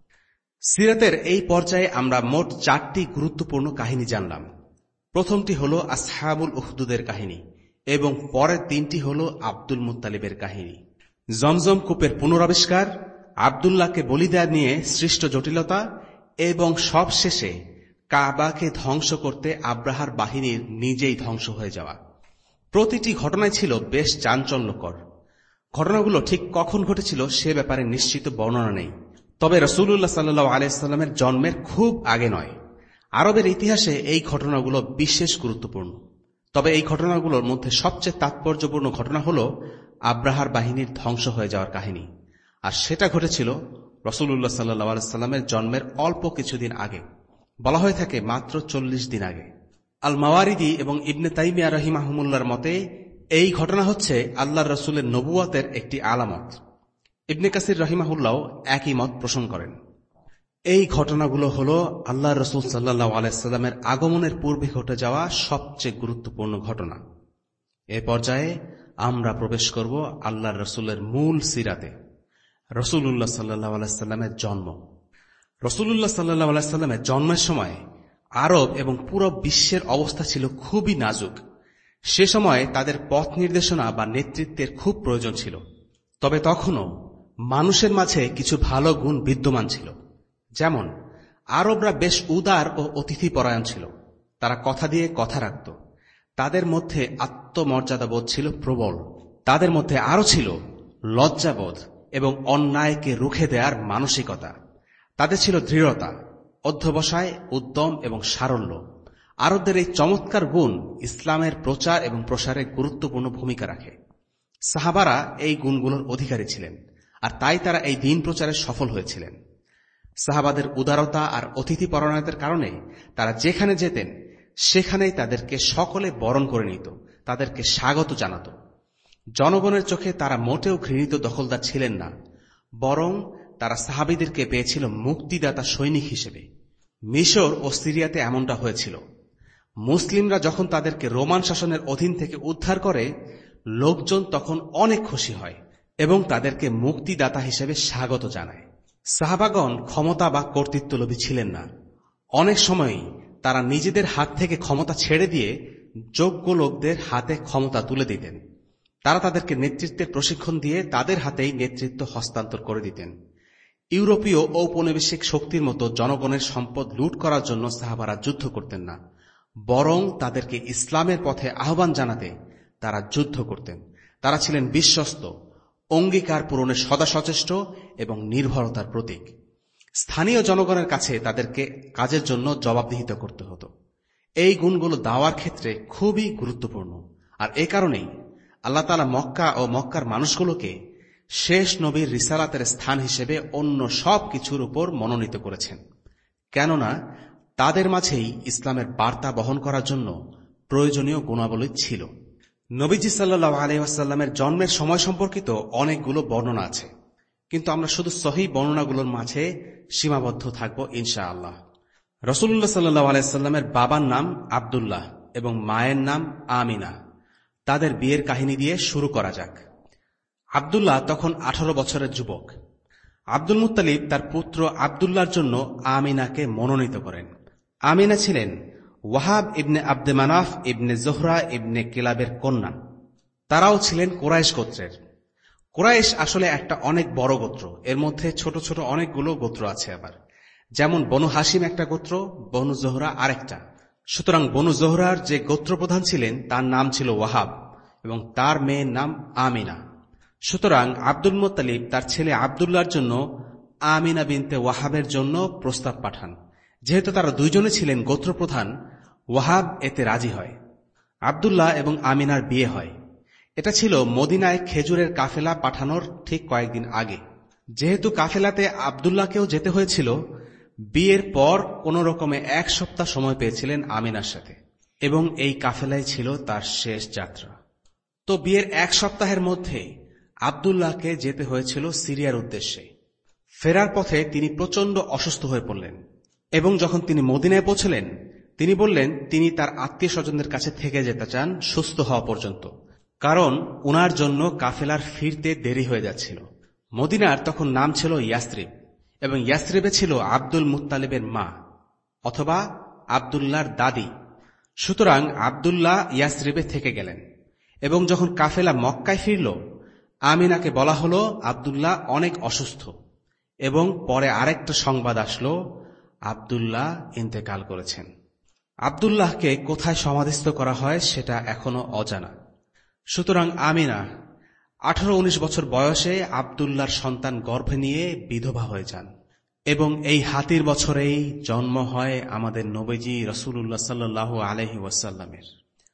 সিরাতের এই পর্যায়ে আমরা মোট চারটি গুরুত্বপূর্ণ কাহিনী জানলাম। প্রথমটি হল আসহাবুল উখদুদের কাহিনী এবং পরের তিনটি হল আব্দুল মুত্তালিবের কাহিনী। জমজম কূপের পুনরাবিষ্কার, আব্দুল্লাহকে বলি দেয়া নিয়ে সৃষ্ট জটিলতা এবং সবশেষে কাবাকে ধ্বংস করতে আব্রাহার বাহিনীর নিজেই ধ্বংস হয়ে যাওয়া। প্রতিটি ঘটনাই ছিল বেশ চাঞ্চল্যকর। ঘটনাগুলো ঠিক কখন ঘটেছিল সে ব্যাপারে নিশ্চিত বর্ণনা নেই, তবে রাসূলুল্লাহ সাল্লাল্লাহু আলাইহি ওয়াসাল্লামের জন্মের খুব আগে নয়। আরবের ইতিহাসে এই ঘটনাগুলো বিশেষ গুরুত্বপূর্ণ। তবে এই ঘটনাগুলোর মধ্যে সবচেয়ে তাৎপর্যপূর্ণ ঘটনা হল আব্রাহার বাহিনীর ধ্বংস হয়ে যাওয়ার কাহিনী, আর সেটা ঘটেছিল রাসূলুল্লাহ সাল্লাল্লাহু আলাইহি ওয়াসাল্লামের জন্মের অল্প কিছুদিন আগে। বলা হয়ে থাকে মাত্র চল্লিশ দিন আগে। আল মাওয়ারিদি এবং ইবনে তাইমিয়া রাহিমাহুমুল্লাহর মতে এই ঘটনা হচ্ছে আল্লাহর রাসূলের নবুয়তের একটি আলামত। ইবনে কাসির রাহিমাহুল্লাহ একই মত পোষণ করেন। এই ঘটনাগুলো হল আল্লাহর রাসূল সাল্লাল্লাহু আলাইহি ওয়াসাল্লামের আগমনের পূর্বে ঘটে যাওয়া সবচেয়ে গুরুত্বপূর্ণ ঘটনা। এ পর্যায়ে আমরা প্রবেশ করব আল্লাহর রাসূলের মূল সিরাতে, রাসূলুল্লাহ সাল্লাল্লাহু আলাইহি ওয়াসাল্লামের জন্ম। রাসূলুল্লাহ সাল্লাল্লাহু আলাইহি ওয়াসাল্লামের জন্মের সময় আরব এবং পুরো বিশ্বের অবস্থা ছিল খুবই নাজুক। সে সময় তাদের পথ নির্দেশনা বা নেতৃত্বের খুব প্রয়োজন ছিল। তবে তখনও মানুষের মাঝে কিছু ভালো গুণ বিদ্যমান ছিল। যেমন আরবরা বেশ উদার ও অতিথিপরায়ণ ছিল, তারা কথা দিয়ে কথা রাখত, তাদের মধ্যে আত্মমর্যাদাবোধ ছিল প্রবল, তাদের মধ্যে আরও ছিল লজ্জাবোধ এবং অন্যায়কে রুখে দেওয়ার মানসিকতা, তাদের ছিল দৃঢ়তা, অধ্যবসায়, উদ্যম এবং সারল্য। আরবদের এই চমৎকার গুণ ইসলামের প্রচার এবং প্রসারে গুরুত্বপূর্ণ ভূমিকা রাখে। সাহাবারা এই গুণগুলোর অধিকারী ছিলেন, আর তাই তারা এই দিন প্রচারে সফল হয়েছিলেন। সাহাবাদের উদারতা আর অতিথিপরায়ণতার কারণে তারা যেখানে যেতেন সেখানেই তাদেরকে সকলে বরণ করে নিত, তাদেরকে স্বাগত জানাত। জনগণের চোখে তারা মোটেও ঘৃণিত দখলদার ছিলেন না, বরং তারা সাহাবীদেরকে পেয়েছিল মুক্তিদাতা সৈনিক হিসেবে। মিশর ও সিরিয়াতে এমনটা হয়েছিল। মুসলিমরা যখন তাদেরকে রোমান শাসনের অধীন থেকে উদ্ধার করে, লোকজন তখন অনেক খুশি হয় এবং তাদেরকে মুক্তিদাতা হিসেবে স্বাগত জানায়। সাহাবাগণ ক্ষমতা বা কর্তৃত্বলোভী ছিলেন না। অনেক সময়ই তারা নিজেদের হাত থেকে ক্ষমতা ছেড়ে দিয়ে যোগ্য লোকদের হাতে ক্ষমতা তুলে দিতেন। তারা তাদেরকে নেতৃত্বের প্রশিক্ষণ দিয়ে তাদের হাতেই নেতৃত্ব হস্তান্তর করে দিতেন। ইউরোপীয় ঔপনিবেশিক শক্তির মতো জনগণের সম্পদ লুট করার জন্য সাহাবারা যুদ্ধ করতেন না, বরং তাদেরকে ইসলামের পথে আহ্বান জানাতে তারা যুদ্ধ করতেন। তারা ছিলেন বিশ্বস্ত, অঙ্গীকার পূরণে সদা সচেষ্ট এবং নির্ভরতার প্রতীক। স্থানীয় জনগণের কাছে তাদেরকে কাজের জন্য জবাবদিহিত করতে হতো। এই গুণগুলো দাওয়ার ক্ষেত্রে খুবই গুরুত্বপূর্ণ, আর এ কারণেই আল্লাহ তাআলা মক্কা ও মক্কার মানুষগুলোকে শেষ নবীর রিসালাতের স্থান হিসেবে অন্য সব কিছুর উপর মনোনীত করেছেন, কেননা তাদের মাঝেই ইসলামের বার্তা বহন করার জন্য প্রয়োজনীয় গুণাবলী ছিল। নবীজি সাল্লাল্লাহু আলাইহি ওয়াসাল্লামের জন্মের সময় সম্পর্কিত অনেকগুলো বর্ণনা আছে, কিন্তু আমরা শুধু সহিহ বর্ণনাগুলোর মাঝে সীমাবদ্ধ থাকব ইনশাআল্লাহ। রাসূলুল্লাহ সাল্লাল্লাহু আলাইহি ওয়াসাল্লামের বাবার নাম আব্দুল্লাহ এবং মায়ের নাম আমিনা। তাদের বিয়ের কাহিনী দিয়ে শুরু করা যাক। আব্দুল্লাহ তখন আঠারো বছরের যুবক। আব্দুল মুত্তালিব তার পুত্র আব্দুল্লাহর জন্য আমিনাকে মনোনীত করেন। আমিনা ছিলেন ওয়াহাব ইবনে আব্দে মানাফ ইবনে জোহরা ইবনে কিলাবের কন্যা। তারাও ছিলেন কুরাইশ গোত্রের। কুরাইশ আসলে একটা অনেক বড় গোত্র, এর মধ্যে ছোট ছোট অনেকগুলো গোত্র আছে আবার, যেমন বনু হাসিম একটা গোত্র, বনু জোহরা আরেকটা। সুতরাং বনু জোহরার যে গোত্রপ্রধান ছিলেন তার নাম ছিল ওয়াহাব এবং তার মেয়ের নাম আমিনা। সুতরাং আব্দুল মুত্তালিব তার ছেলে আব্দুল্লাহর জন্য আমিনা বিনতে ওয়াহাবের জন্য প্রস্তাব পাঠান। যেহেতু তারা দুইজনে ছিলেন গোত্রপ্রধান, ওয়াহাব এতে রাজি হয়। আব্দুল্লাহ এবং আমিনার বিয়ে হয়। এটা ছিল মদিনায় খেজুরের কাফেলা পাঠানোর ঠিক কয়েকদিন আগে। যেহেতু কাফেলাতে আব্দুল্লাহকেও যেতে হয়েছিল, বিয়ের পর কোন রকমে এক সপ্তাহ সময় পেয়েছিলেন আমিনার সাথে, এবং এই কাফেলাই ছিল তার শেষ যাত্রা। তো বিয়ের এক সপ্তাহের মধ্যে আব্দুল্লাহকে যেতে হয়েছিল সিরিয়ার উদ্দেশ্যে। ফেরার পথে তিনি প্রচন্ড অসুস্থ হয়ে পড়লেন, এবং যখন তিনি মদিনায় পৌঁছলেন তিনি বললেন তিনি তার আত্মীয় স্বজনদের কাছে থেকে যেতে চান সুস্থ হওয়া পর্যন্ত, কারণ উনার জন্য কাফেলার ফিরতে দেরি হয়ে যাচ্ছিল। মদিনার তখন নাম ছিল ইয়াসরিব, এবং ইয়াসরিবে ছিল আব্দুল মুত্তালিবের মা অথবা আব্দুল্লাহর দাদি। সুতরাং আব্দুল্লাহ ইয়াসরিবে থেকে গেলেন, এবং যখন কাফেলা মক্কায় ফিরল, আমিনাকে বলা হল আব্দুল্লাহ অনেক অসুস্থ, এবং পরে আরেকটা সংবাদ আসলো আব্দুল্লাহ ইন্তেকাল করেছেন। আব্দুল্লাহকে কোথায় সমাধিস্থ করা হয় সেটা এখনো অজানা। সুতরাং আমিনা আঠারো উনিশ বছর বয়সে আব্দুল্লাহর সন্তান গর্ভে নিয়ে বিধবা হয়ে যান, এবং এই হাতির বছরেই জন্ম হয় আমাদের নবীজি রাসূলুল্লাহ সাল্লাল্লাহু আলাইহি ওয়াসাল্লামের।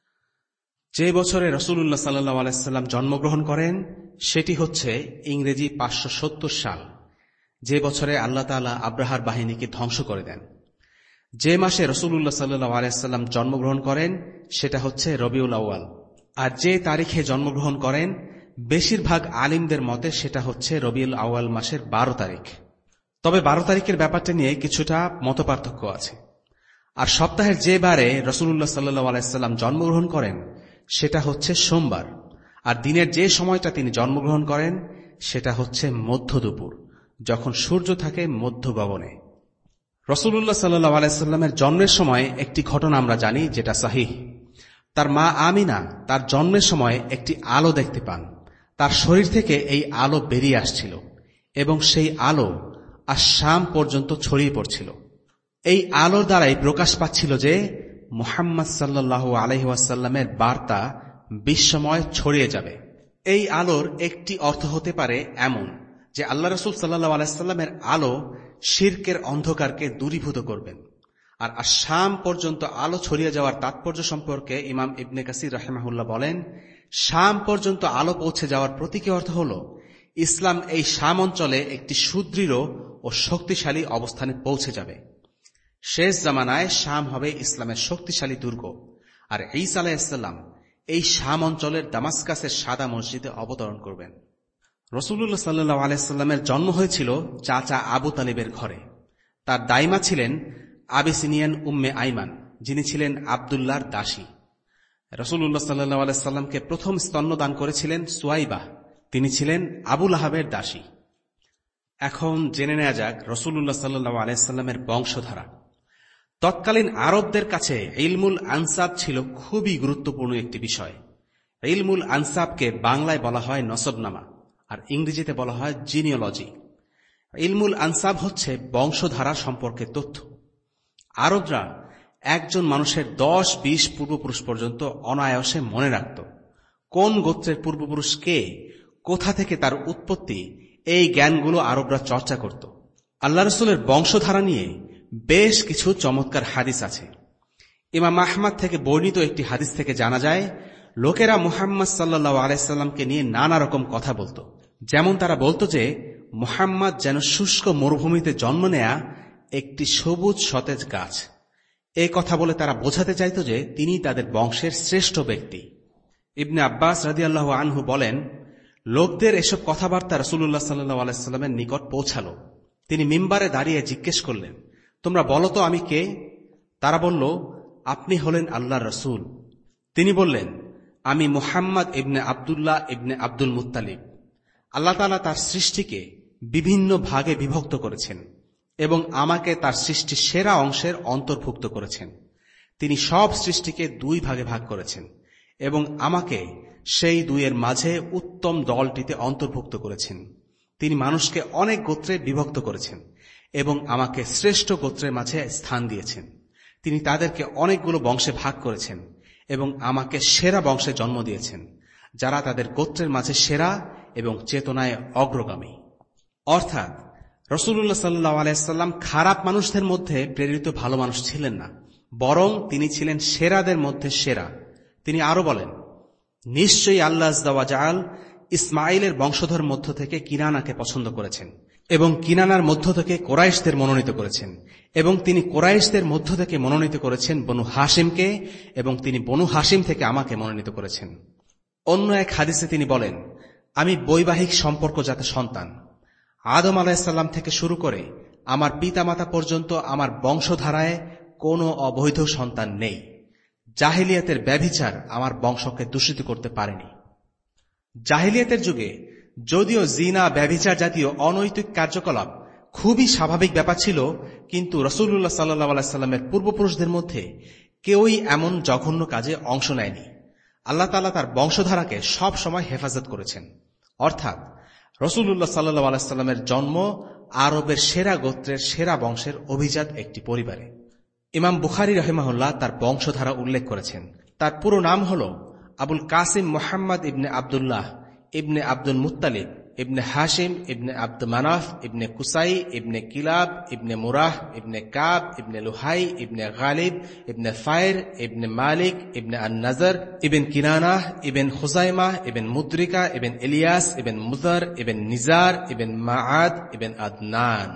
যে বছরে রাসূলুল্লাহ সাল্লাল্লাহু আলাইহি ওয়াসাল্লাম জন্মগ্রহণ করেন সেটি হচ্ছে ইংরেজি পাঁচশো সত্তর সাল, যে বছরে আল্লাহ তাআলা আব্রাহার বাহিনীকে ধ্বংস করে দেন। যে মাসে রাসূলুল্লাহ সাল্লাল্লাহু আলাইহি ওয়াসাল্লাম জন্মগ্রহণ করেন সেটা হচ্ছে রবিউল আউয়াল, আর যে তারিখে জন্মগ্রহণ করেন বেশিরভাগ আলিমদের মতে সেটা হচ্ছে রবিউল আউয়াল মাসের বারো তারিখ। তবে বারো তারিখের ব্যাপারটা নিয়ে কিছুটা মতপার্থক্য আছে। আর সপ্তাহের যে বারে রাসূলুল্লাহ সাল্লাল্লাহু আলাইহি ওয়াসাল্লাম জন্মগ্রহণ করেন সেটা হচ্ছে সোমবার, আর দিনের যে সময়টা তিনি জন্মগ্রহণ করেন সেটা হচ্ছে মধ্য দুপুর, যখন সূর্য থাকে মধ্য গগনে। রাসূলুল্লাহ সাল্লাল্লাহু আলাইহি ওয়াসাল্লামের জন্মের সময় একটি ঘটনা আমরা জানি যেটা সহিহ। তার মা আমিনা তার জন্মের সময় একটি আলো দেখতে পান। তার শরীর থেকে এই আলো বেরিয়ে আসছিল। এবং সেই আলো আর শাম পর্যন্ত ছড়িয়ে পড়ছিল। এই আলোর দ্বারাই প্রকাশ পাচ্ছিল যে মুহাম্মদ সাল্লাল্লাহু আলাইহি ওয়াসাল্লামের বার্তা বিশ্বময় ছড়িয়ে যাবে। এই আলোর একটি অর্থ হতে পারে এমন যে আল্লাহ রাসূল সাল্লাল্লাহু আলাইহি ওয়াসাল্লামের আলো শিরকের অন্ধকারকে দূরীভূত করবেন। আর শাম পর্যন্ত আলো ছড়িয়ে যাওয়ার তাৎপর্য সম্পর্কে ইমাম ইবনে কাসির রাহিমাহুল্লাহ বলেন, শাম পর্যন্ত আলো পৌঁছে যাওয়ার প্রতীকী অর্থ হল ইসলাম এই শাম অঞ্চলে একটি সুদৃঢ় ও শক্তিশালী অবস্থানে পৌঁছে যাবে। শেষ জামানায় শাম হবে ইসলামের শক্তিশালী দুর্গ, আর ঈসা আলাইহিস সালাম এই শাম অঞ্চলের দামাস্কাসের সাদা মসজিদে অবতরণ করবেন। রাসূলুল্লাহ সাল্লাল্লাহু আলাইহি ওয়াসাল্লামের জন্ম হয়েছিল চাচা আবু তালিবের ঘরে। তার দাইমা ছিলেন আবিসিনিয়ান উম্মে আইমান, যিনি ছিলেন আব্দুল্লাহর দাসী। রাসূলুল্লাহ সাল্লাল্লাহু আলাইহি ওয়াসাল্লামকে প্রথম স্তন্যদান করেছিলেন সুয়াইবা, তিনি ছিলেন আবু লাহাবের দাসী। এখন জেনে নেওয়া যাক রাসূলুল্লাহ সাল্লাল্লাহু আলাইহি ওয়াসাল্লামের বংশধারা। তৎকালীন আরবদের কাছে ইলমুল আনসাব ছিল খুবই গুরুত্বপূর্ণ একটি বিষয়। ইলমুল আনসাবকে বাংলায় বলা হয় নসবনামা, আর ইংরেজিতে বলা হয় জিনিওলজি। ইলমুল আনসাব হচ্ছে বংশধারা সম্পর্কে তথ্য। আরবরা একজন মানুষের দশ বিশ পূর্বপুরুষ পর্যন্ত অনায়াসে মনে রাখত। কোন গোত্রের পূর্বপুরুষ কে, কোথা থেকে তার উৎপত্তি, এই জ্ঞানগুলো আরবরা চর্চা করত। আল্লাহ রাসূলের বংশধারা নিয়ে বেশ কিছু চমৎকার হাদিস আছে। ইমাম আহমদ থেকে বর্ণিত একটি হাদিস থেকে জানা যায়, লোকেরা মুহাম্মদ সাল্লাল্লাহু আলাইহি সাল্লামকে নিয়ে নানা রকম কথা বলতো। যেমন তারা বলতো যে মুহাম্মদ যেন শুষ্ক মরুভূমিতে জন্ম নেয়া একটি সবুজ সতেজ গাছ। এই কথা বলে তারা বোঝাতে চাইত যে তিনি তাদের বংশের শ্রেষ্ঠ ব্যক্তি। ইবনে আব্বাস রাদিয়াল্লাহু আনহু বলেন, লোকদের এসব কথাবার্তা রাসূলুল্লাহ সাল্লাল্লাহু আলাইহি সাল্লামের নিকট পৌঁছালো। তিনি মিম্বারে দাঁড়িয়ে জিজ্ঞেস করলেন, তোমরা বলো তো আমি কে? তারা বলল, আপনি হলেন আল্লাহর রাসূল। তিনি বললেন, আমি Muhammad ibn Abdullah ibn Abdul Muttalib. Allah তাআলা তার সৃষ্টিকে বিভিন্ন ভাগে বিভক্ত করেছেন এবং আমাকে তার সৃষ্টির সেরা অংশের অন্তর্ভুক্ত করেছেন। তিনি সব সৃষ্টিকে দুই ভাগে ভাগ করেছেন এবং আমাকে সেই দুইয়ের মাঝে উত্তম দলটিতে অন্তর্ভুক্ত করেছেন। তিনি মানুষকে অনেক গোত্রে বিভক্ত করেছেন এবং আমাকে শ্রেষ্ঠ গোত্রের মাঝে স্থান দিয়েছেন। তিনি তাদেরকে অনেকগুলো বংশে ভাগ করেছেন এবং আমাকে সেরা বংশে জন্ম দিয়েছেন, যারা তাদের গোত্রের মাঝে সেরা এবং চেতনায় অগ্রগামী। অর্থাৎ রাসূলুল্লাহ সাল্লাল্লাহু আলাইহি সাল্লাম খারাপ মানুষদের মধ্যে প্রেরিত ভালো মানুষ ছিলেন না, বরং তিনি ছিলেন সেরাদের মধ্যে সেরা। তিনি আরো বলেন, নিশ্চয়ই আল্লাহ আযজা ওয়া জাল ইসমাইলের বংশধর মধ্য থেকে কিনানাকে পছন্দ করেছেন এবং কিনানার মধ্য থেকে কোরাইশদের মনোনীত করেছেন, এবং তিনি কোরাইশদের মধ্য থেকে মনোনীত করেছেন বনু হাশিমকে, এবং তিনি বনু হাশিম থেকে আমাকে মনোনীত করেছেন। অন্য এক হাদিসে তিনি বলেন, আমি বৈবাহিক সম্পর্কজাত সন্তান। আদম আলাইহিস সালাম থেকে শুরু করে আমার পিতামাতা পর্যন্ত আমার বংশধারায় কোনো অবৈধ সন্তান নেই। জাহিলিয়াতের ব্যভিচার আমার বংশকে দূষিত করতে পারেনি। জাহিলিয়াতের যুগে যদিও জিনা, ব্যভিচার জাতীয় অনৈতিক কার্যকলাপ খুবই স্বাভাবিক ব্যাপার ছিল, কিন্তু রাসূলুল্লাহ সাল্লাল্লাহু আলাইহি সাল্লামের পূর্বপুরুষদের মধ্যে কেউই এমন জঘন্য কাজে অংশ নেয়নি। আল্লাহ তাআলা তার বংশধারাকে সব সময় হেফাজত করেছেন। অর্থাৎ রাসূলুল্লাহ সাল্লাল্লাহু আলাইহি সাল্লামের জন্ম আরবের সেরা গোত্রের সেরা বংশের অভিজাত একটি পরিবারে। ইমাম বুখারী রাহিমাহুল্লাহ তার বংশধারা উল্লেখ করেছেন। তার পুরো নাম হল Abul Qasim Muhammad ibn Abdullah ibn Abdul Muttalib ibn Hashim ibn Abd Manaf ibn Qusai ibn Kilab ibn Murrah ibn Kab ibn Luhai ibn Ghalib ibn Fihr ibn Malik ibn an Nadr ibn Kinanah ibn Khuzaymah ibn Mudrikah ibn Ilyas ibn Mudar ibn Nizar ibn Maad ibn Adnan.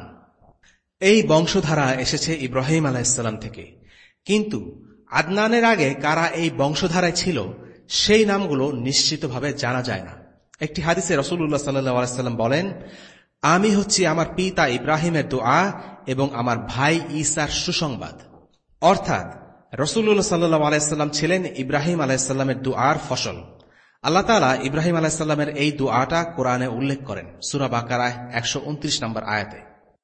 এই বংশধারা এসেছে ইব্রাহিম আলাইহিস সালাম থেকে, কিন্তু আদনানের আগে কারা এই বংশধারায় ছিল সেই নামগুলো নিশ্চিতভাবে জানা যায় না। একটি হাদিসে রাসূলুল্লাহ সাল্লাল্লাহু আলাইহি সাল্লাম বলেন, আমি হচ্ছি আমার পিতা ইব্রাহিমের দোয়া এবং আমার ভাই ঈসার সুসংবাদ। অর্থাৎ রাসূলুল্লাহ সাল্লাল্লাহু আলাইহি সাল্লাম ছিলেন ইব্রাহিম আলাইহিস সালামের দোয়ার ফসল। আল্লাহ তাআলা ইব্রাহিম আলাইহিস সালামের এই দোয়াটা কোরআনে উল্লেখ করেন সূরা বাকারায় একশো উনত্রিশ নম্বর আয়াতে।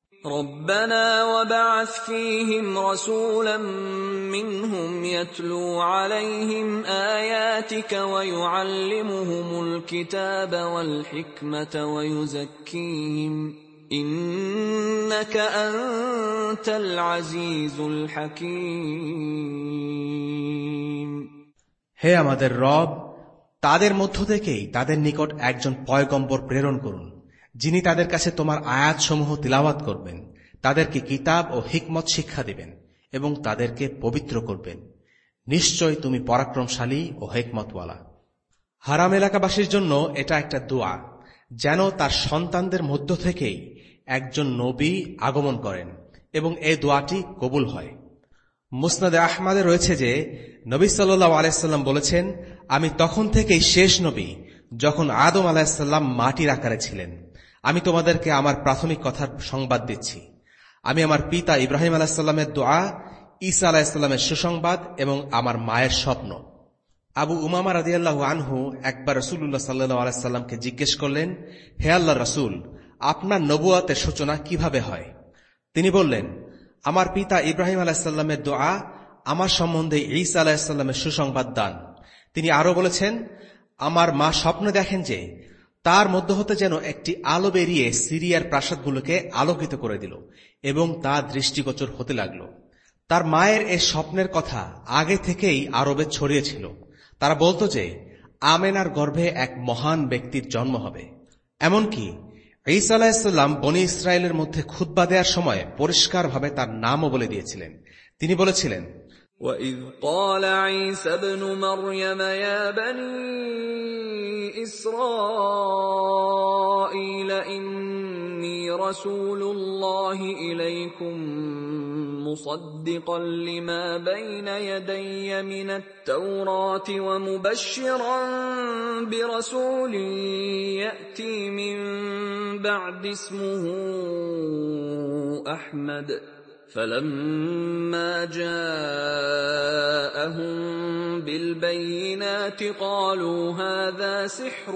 ربنا وبعث فيهم رسولا منهم يتلو عليهم آياتك ويعلمهم الكتاب والحكمة ويزكيهم ইন্নাকা আনতাল আজিজুল হাকীম। হে আমাদের রব, তাদের মধ্য থেকেই তাদের নিকট একজন পয়গম্বর প্রেরণ করুন, যিনি তাদের কাছে তোমার আয়াতসমূহ তিলাওয়াত করবেন, তাদেরকে কিতাব ও হিকমত শিক্ষা দিবেন এবং তাদেরকে পবিত্র করবেন। নিশ্চয় তুমি পরাক্রমশালী ও হিকমতওয়ালা। হারাম এলাকাবাসীর জন্য এটা একটা দোয়া, যেন তার সন্তানদের মধ্য থেকেই একজন নবী আগমন করেন এবং এই দোয়াটি কবুল হয়। মুসনাদে আহমদে রয়েছে যে নবী সাল্লাল্লাহু আলাইহি সাল্লাম বলেছেন, আমি তখন থেকেই শেষ নবী যখন আদম আলাইহিস সালাম মাটির আকারে ছিলেন। আমি তোমাদেরকে আমার প্রাথমিক কথার সংবাদ দিচ্ছি। আমি আমার পিতা ইব্রাহিম আলাইহিস সালামের দোয়া, ঈসা আলাইহিস সালামের সুসংবাদ এবং আমার মায়ের স্বপ্ন। আবু উমামা রাদিয়াল্লাহু আনহু একবার রাসূলুল্লাহ সাল্লাল্লাহু আলাইহি সাল্লামকে জিজ্ঞেস করলেন, হে আল্লাহর রাসূল, আপনার নবুয়তের সূচনা কিভাবে হয়? তিনি বললেন, আমার পিতা ইব্রাহিম আলাইহিস সালামের দোয়া, আমার সম্বন্ধে ঈসা আলাইহিস সালামের সুসংবাদ দান। তিনি আরো বলেছেন, আমার মা স্বপ্নে দেখেন যে তার মধ্য হতে যেন একটি আলো বেরিয়ে সিরিয়ার প্রাসাদগুলোকে আলোকিত করে দিল এবং তা দৃষ্টিগোচর হতে লাগল। তার মায়ের এই স্বপ্নের কথা আগে থেকেই আরবে ছড়িয়েছিল। তারা বলতো যে আমেনার গর্ভে এক মহান ব্যক্তির জন্ম হবে। এমনকি ঈসা আলাইহিস সালাম বনী ইসরায়েলের মধ্যে খুতবা দেওয়ার সময় পরিষ্কারভাবে তার নামও বলে দিয়েছিলেন। তিনি বলেছিলেন, وَإِذْ قَالَ عِيسَى ابْنُ مَرْيَمَ يَا بَنِي إِسْرَائِيلَ إِنِّي رَسُولُ اللَّهِ إِلَيْكُمْ مُصَدِّقًا لِمَا بَيْنَ يَدَيَّ مِنَ التَّوْرَاةِ وَمُبَشِّرًا بِرَسُولٍ يَأْتِي مِن بَعْدِ اسْمُهُ أَحْمَدُ فَلَمَّا جَاءَهُم بِالْبَيِّنَاتِ قَالُوا هَذَا سِحْرٌ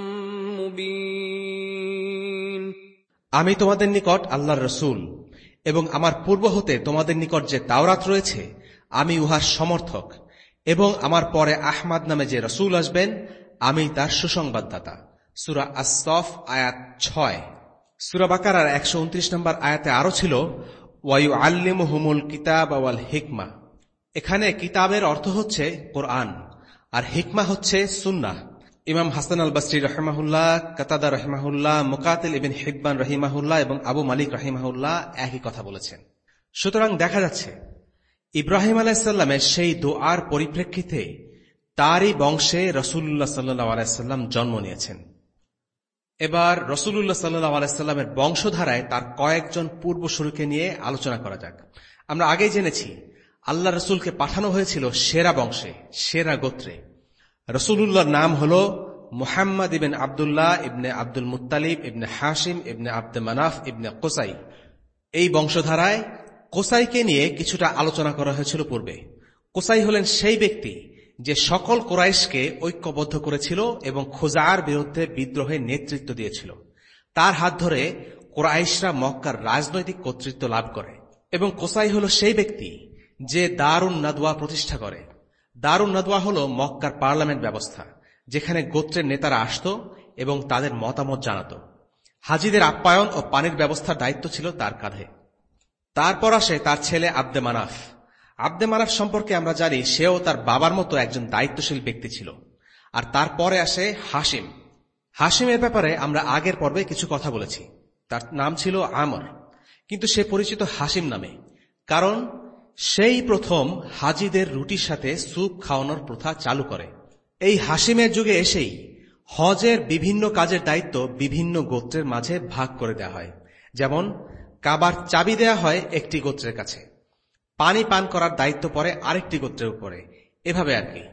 مُبِينٌ। আমি তোমাদের নিকট আল্লাহর রাসূল এবং আমার পূর্ব হতে তোমাদের নিকট যে তাওরাত রয়েছে আমি উহার সমর্থক, এবং আমার পরে আহমদ নামে যে রাসূল আসবেন আমি তার সুসংবাদদাতা। সূরা আস-সফ আয়াত ছয়। সূরা বাকারার একশো উনত্রিশ নম্বর আয়াতে আরো ছিল, ওয়ায়ুআল্লিমুহুমুল কিতাব ওয়াল হিকমা। এখানে কিতাবের অর্থ হচ্ছে কোরআন আর হিকমা হচ্ছে সুন্নাহ। ইমাম হাসান আল বসরি রাহিমাহুল্লাহ, কাতাদা রাহিমাহুল্লাহ, মুকাতিল ইবনে হিব্বান রাহিমাহুল্লাহ এবং আবু মালিক রাহিমাহুল্লাহ একই কথা বলেছেন। সুতরাং দেখা যাচ্ছে ইব্রাহিম আলাইহিস সালামের সেই দোয়ার পরিপ্রেক্ষিতে তারই বংশে রাসূলুল্লাহ সাল্লাল্লাহু আলাইহি সাল্লাম জন্ম নিয়েছেন। এবার রাসূলুল্লাহ সাল্লাল্লাহু আলাইহি সাল্লামের বংশধারায় তার কয়েকজন পূর্বসূরীকে নিয়ে আলোচনা করা যাক। আমরা আগেই জেনেছি আল্লাহ রাসূলকে পাঠানো হয়েছিল সেরা বংশে, সেরা গোত্রে। রাসূলুল্লাহর নাম হল Muhammad ibn Abdullah ibn Abdul Muttalib ibn Hashim ibn Abd Manaf ibn Qusai. এই বংশধারায় কোসাইকে নিয়ে কিছুটা আলোচনা করা হয়েছিল পূর্বে। কোসাই হলেন সেই ব্যক্তি যে সকল কুরাইশকে ঐক্যবদ্ধ করেছিল এবং খুজার বিরুদ্ধে বিদ্রোহে নেতৃত্ব দিয়েছিল। তার হাত ধরে কুরাইশরা মক্কার রাজনৈতিক কর্তৃত্ব লাভ করে। এবং কোসাই হল সেই ব্যক্তি যে দারুন নাদওয়া প্রতিষ্ঠা করে। দারুন নাদওয়া হল মক্কার পার্লামেন্ট ব্যবস্থা, যেখানে গোত্রের নেতারা আসত এবং তাদের মতামত জানাত। হাজিদের আপ্যায়ন ও পানির ব্যবস্থার দায়িত্ব ছিল তার কাঁধে। তারপর আসে তার ছেলে আব্দে মানাফ। আব্দে মানাফ সম্পর্কে আমরা জানি সেও তার বাবার মতো একজন দায়িত্বশীল ব্যক্তি ছিল। আর তারপরে আসে হাশিম। হাশিমের ব্যাপারে আমরা আগের পর্বে কিছু কথা বলেছি। তার নাম ছিল আমর, কিন্তু সে পরিচিত হাশিম নামে, কারণ সেই প্রথম হাজিদের রুটির সাথে স্যুপ খাওয়ানোর প্রথা চালু করে। এই হাশিমের যুগে এসেই হজের বিভিন্ন কাজের দায়িত্ব বিভিন্ন গোত্রের মাঝে ভাগ করে দেওয়া হয়। যেমন কাবার চাবি দেয়া হয় একটি গোত্রের কাছে, পানি পান করার দায়িত্ব পড়ে আরেকটি গোত্রের উপরে, এভাবে আর কি।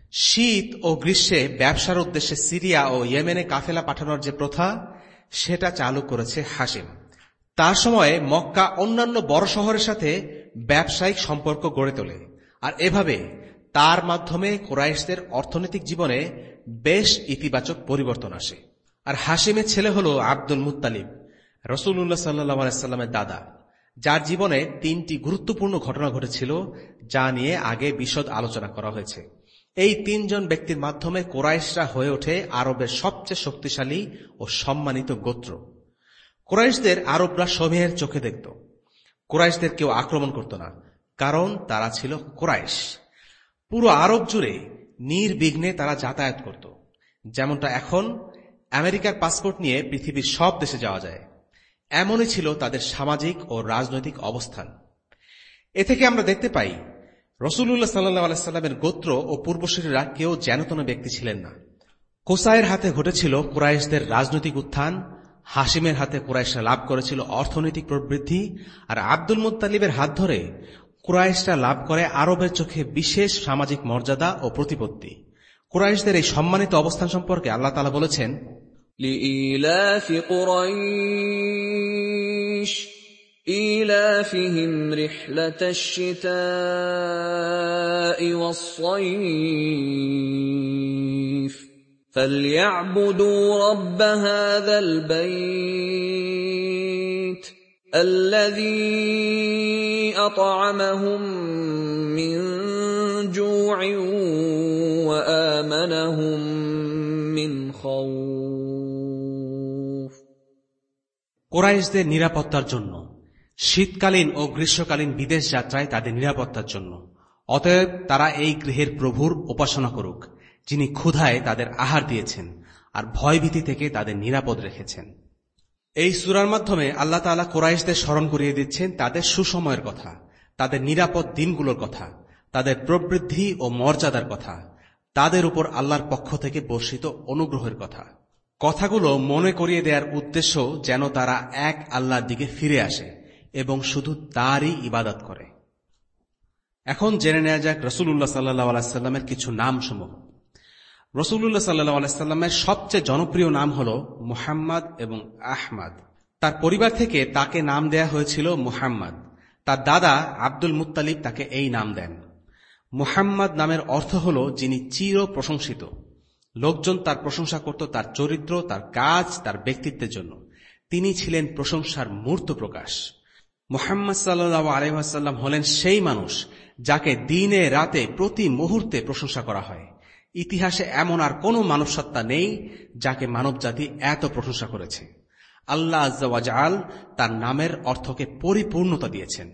শীত ও গ্রীষ্মে ব্যবসার উদ্দেশ্যে সিরিয়া ও ইয়েমেনে কাফেলা পাঠানোর যে প্রথা, সেটা চালু করেছে হাশিম। তার সময়ে মক্কা অন্যান্য বড় শহরের সাথে ব্যবসায়িক সম্পর্ক গড়ে তোলে, আর এভাবে তার মাধ্যমে কুরাইশদের অর্থনৈতিক জীবনে বেশ ইতিবাচক পরিবর্তন আসে। আর হাশিমের ছেলে হল আব্দুল মুত্তালিব, রাসূলুল্লাহ সাল্লাল্লাহু আলাইহি সাল্লামের দাদা, যার জীবনে তিনটি গুরুত্বপূর্ণ ঘটনা ঘটেছিল, যা নিয়ে আগে বিশদ আলোচনা করা হয়েছে। এই তিনজন ব্যক্তির মাধ্যমে কুরাইশরা হয়ে ওঠে আরবের সবচেয়ে শক্তিশালী ও সম্মানিত গোত্র। কুরাইশদের আরবরা সময়ের চোখে দেখত। কুরাইশদের কেউ আক্রমণ করত না, কারণ তারা ছিল কুরাইশ। পুরো আরব জুড়ে নির্বিঘ্নে তারা যাতায়াত করত, যেমনটা এখন আমেরিকার পাসপোর্ট নিয়ে পৃথিবীর সব দেশে যাওয়া যায়। এমনই ছিল তাদের সামাজিক ও রাজনৈতিক অবস্থান। এ থেকে আমরা দেখতে পাই রাসূলুল্লাহ সাল্লাল্লাহু আলাইহি সাল্লামের গোত্র ও পূর্বসূরীরা কেউ যেনতেন ব্যক্তি ছিলেন না। কোসাইয়ের হাতে ঘটেছিল কুরাইশদের রাজনৈতিক উত্থান, হাশিমের হাতে কুরাইশরা লাভ করেছিল অর্থনৈতিক প্রবৃদ্ধি, আর আব্দুল মুত্তালিবের হাত ধরে কুরাইশরা লাভ করে আরবের চোখে বিশেষ সামাজিক মর্যাদা ও প্রতিপত্তি। কুরাইশদের এই সম্মানিত অবস্থান সম্পর্কে আল্লাহ তাআলা বলেছেন, লিইলাফি কুরাইশ ইলাফিহিম রিহলাতাশ শিতাই ওয়াস-সাইফ فَلْيَعْبُدُوا رَبَّ هَذَا الْبَيْتِ الَّذِي أَطْعَمَهُم مِّن جُوعٍ وَآمَنَهُم مِّنْ خَوْفٍ। কুরাইশদের নিরাপত্তার জন্য, শীতকালীন ও গ্রীষ্মকালীন বিদেশ যাত্রায় তাদের নিরাপত্তার জন্য। অতএব তারা এই গৃহের প্রভুর উপাসনা করুক, যিনি ক্ষুধায় তাদের আহার দিয়েছেন আর ভয়ভীতি থেকে তাদের নিরাপদ রেখেছেন। এই সূরার মাধ্যমে আল্লাহ তাআলা কুরাইশদের স্মরণ করিয়ে দিচ্ছেন তাদের সুসময়ের কথা, তাদের নিরাপদ দিনগুলোর কথা, তাদের প্রবৃদ্ধি ও মর্যাদার কথা, তাদের উপর আল্লাহর পক্ষ থেকে বর্ষিত অনুগ্রহের কথা। কথাগুলো মনে করিয়ে দেওয়ার উদ্দেশ্য যেন তারা এক আল্লাহর দিকে ফিরে আসে এবং শুধু তারই ইবাদত করে। এখন জেনে নেওয়া যাক রাসূলুল্লাহ সাল্লাল্লাহু আলাইহি সাল্লামের কিছু নামসমূহ। রাসূলুল্লাহ সাল্লাল্লাহু আলাইহি সাল্লামের সবচেয়ে জনপ্রিয় নাম হল মুহাম্মদ এবং আহমদ। তার পরিবার থেকে তাকে নাম দেয়া হয়েছিল মুহাম্মদ। তার দাদা আব্দুল মুত্তালিব তাকে এই নাম দেন। মুহাম্মদ নামের অর্থ হল যিনি চির প্রশংসিত। লোকজন তার প্রশংসা করত তার চরিত্র, তার কাজ, তার ব্যক্তিত্বের জন্য। তিনি ছিলেন প্রশংসার মূর্ত প্রকাশ। মুহাম্মদ সাল্লাল্লাহু আলাইহি ওয়াসাল্লাম হলেন সেই মানুষ যাকে দিনে রাতে প্রতি মুহূর্তে প্রশংসা করা হয়। ইতিহাসে এমন আর কোন মানবসত্তা নেই যাকে মানবজাতি এত প্রশংসা করেছে। আল্লাহ আজ্জা ওয়া জাল তার নামের অর্থকে পরিপূর্ণতা দিয়েছেন।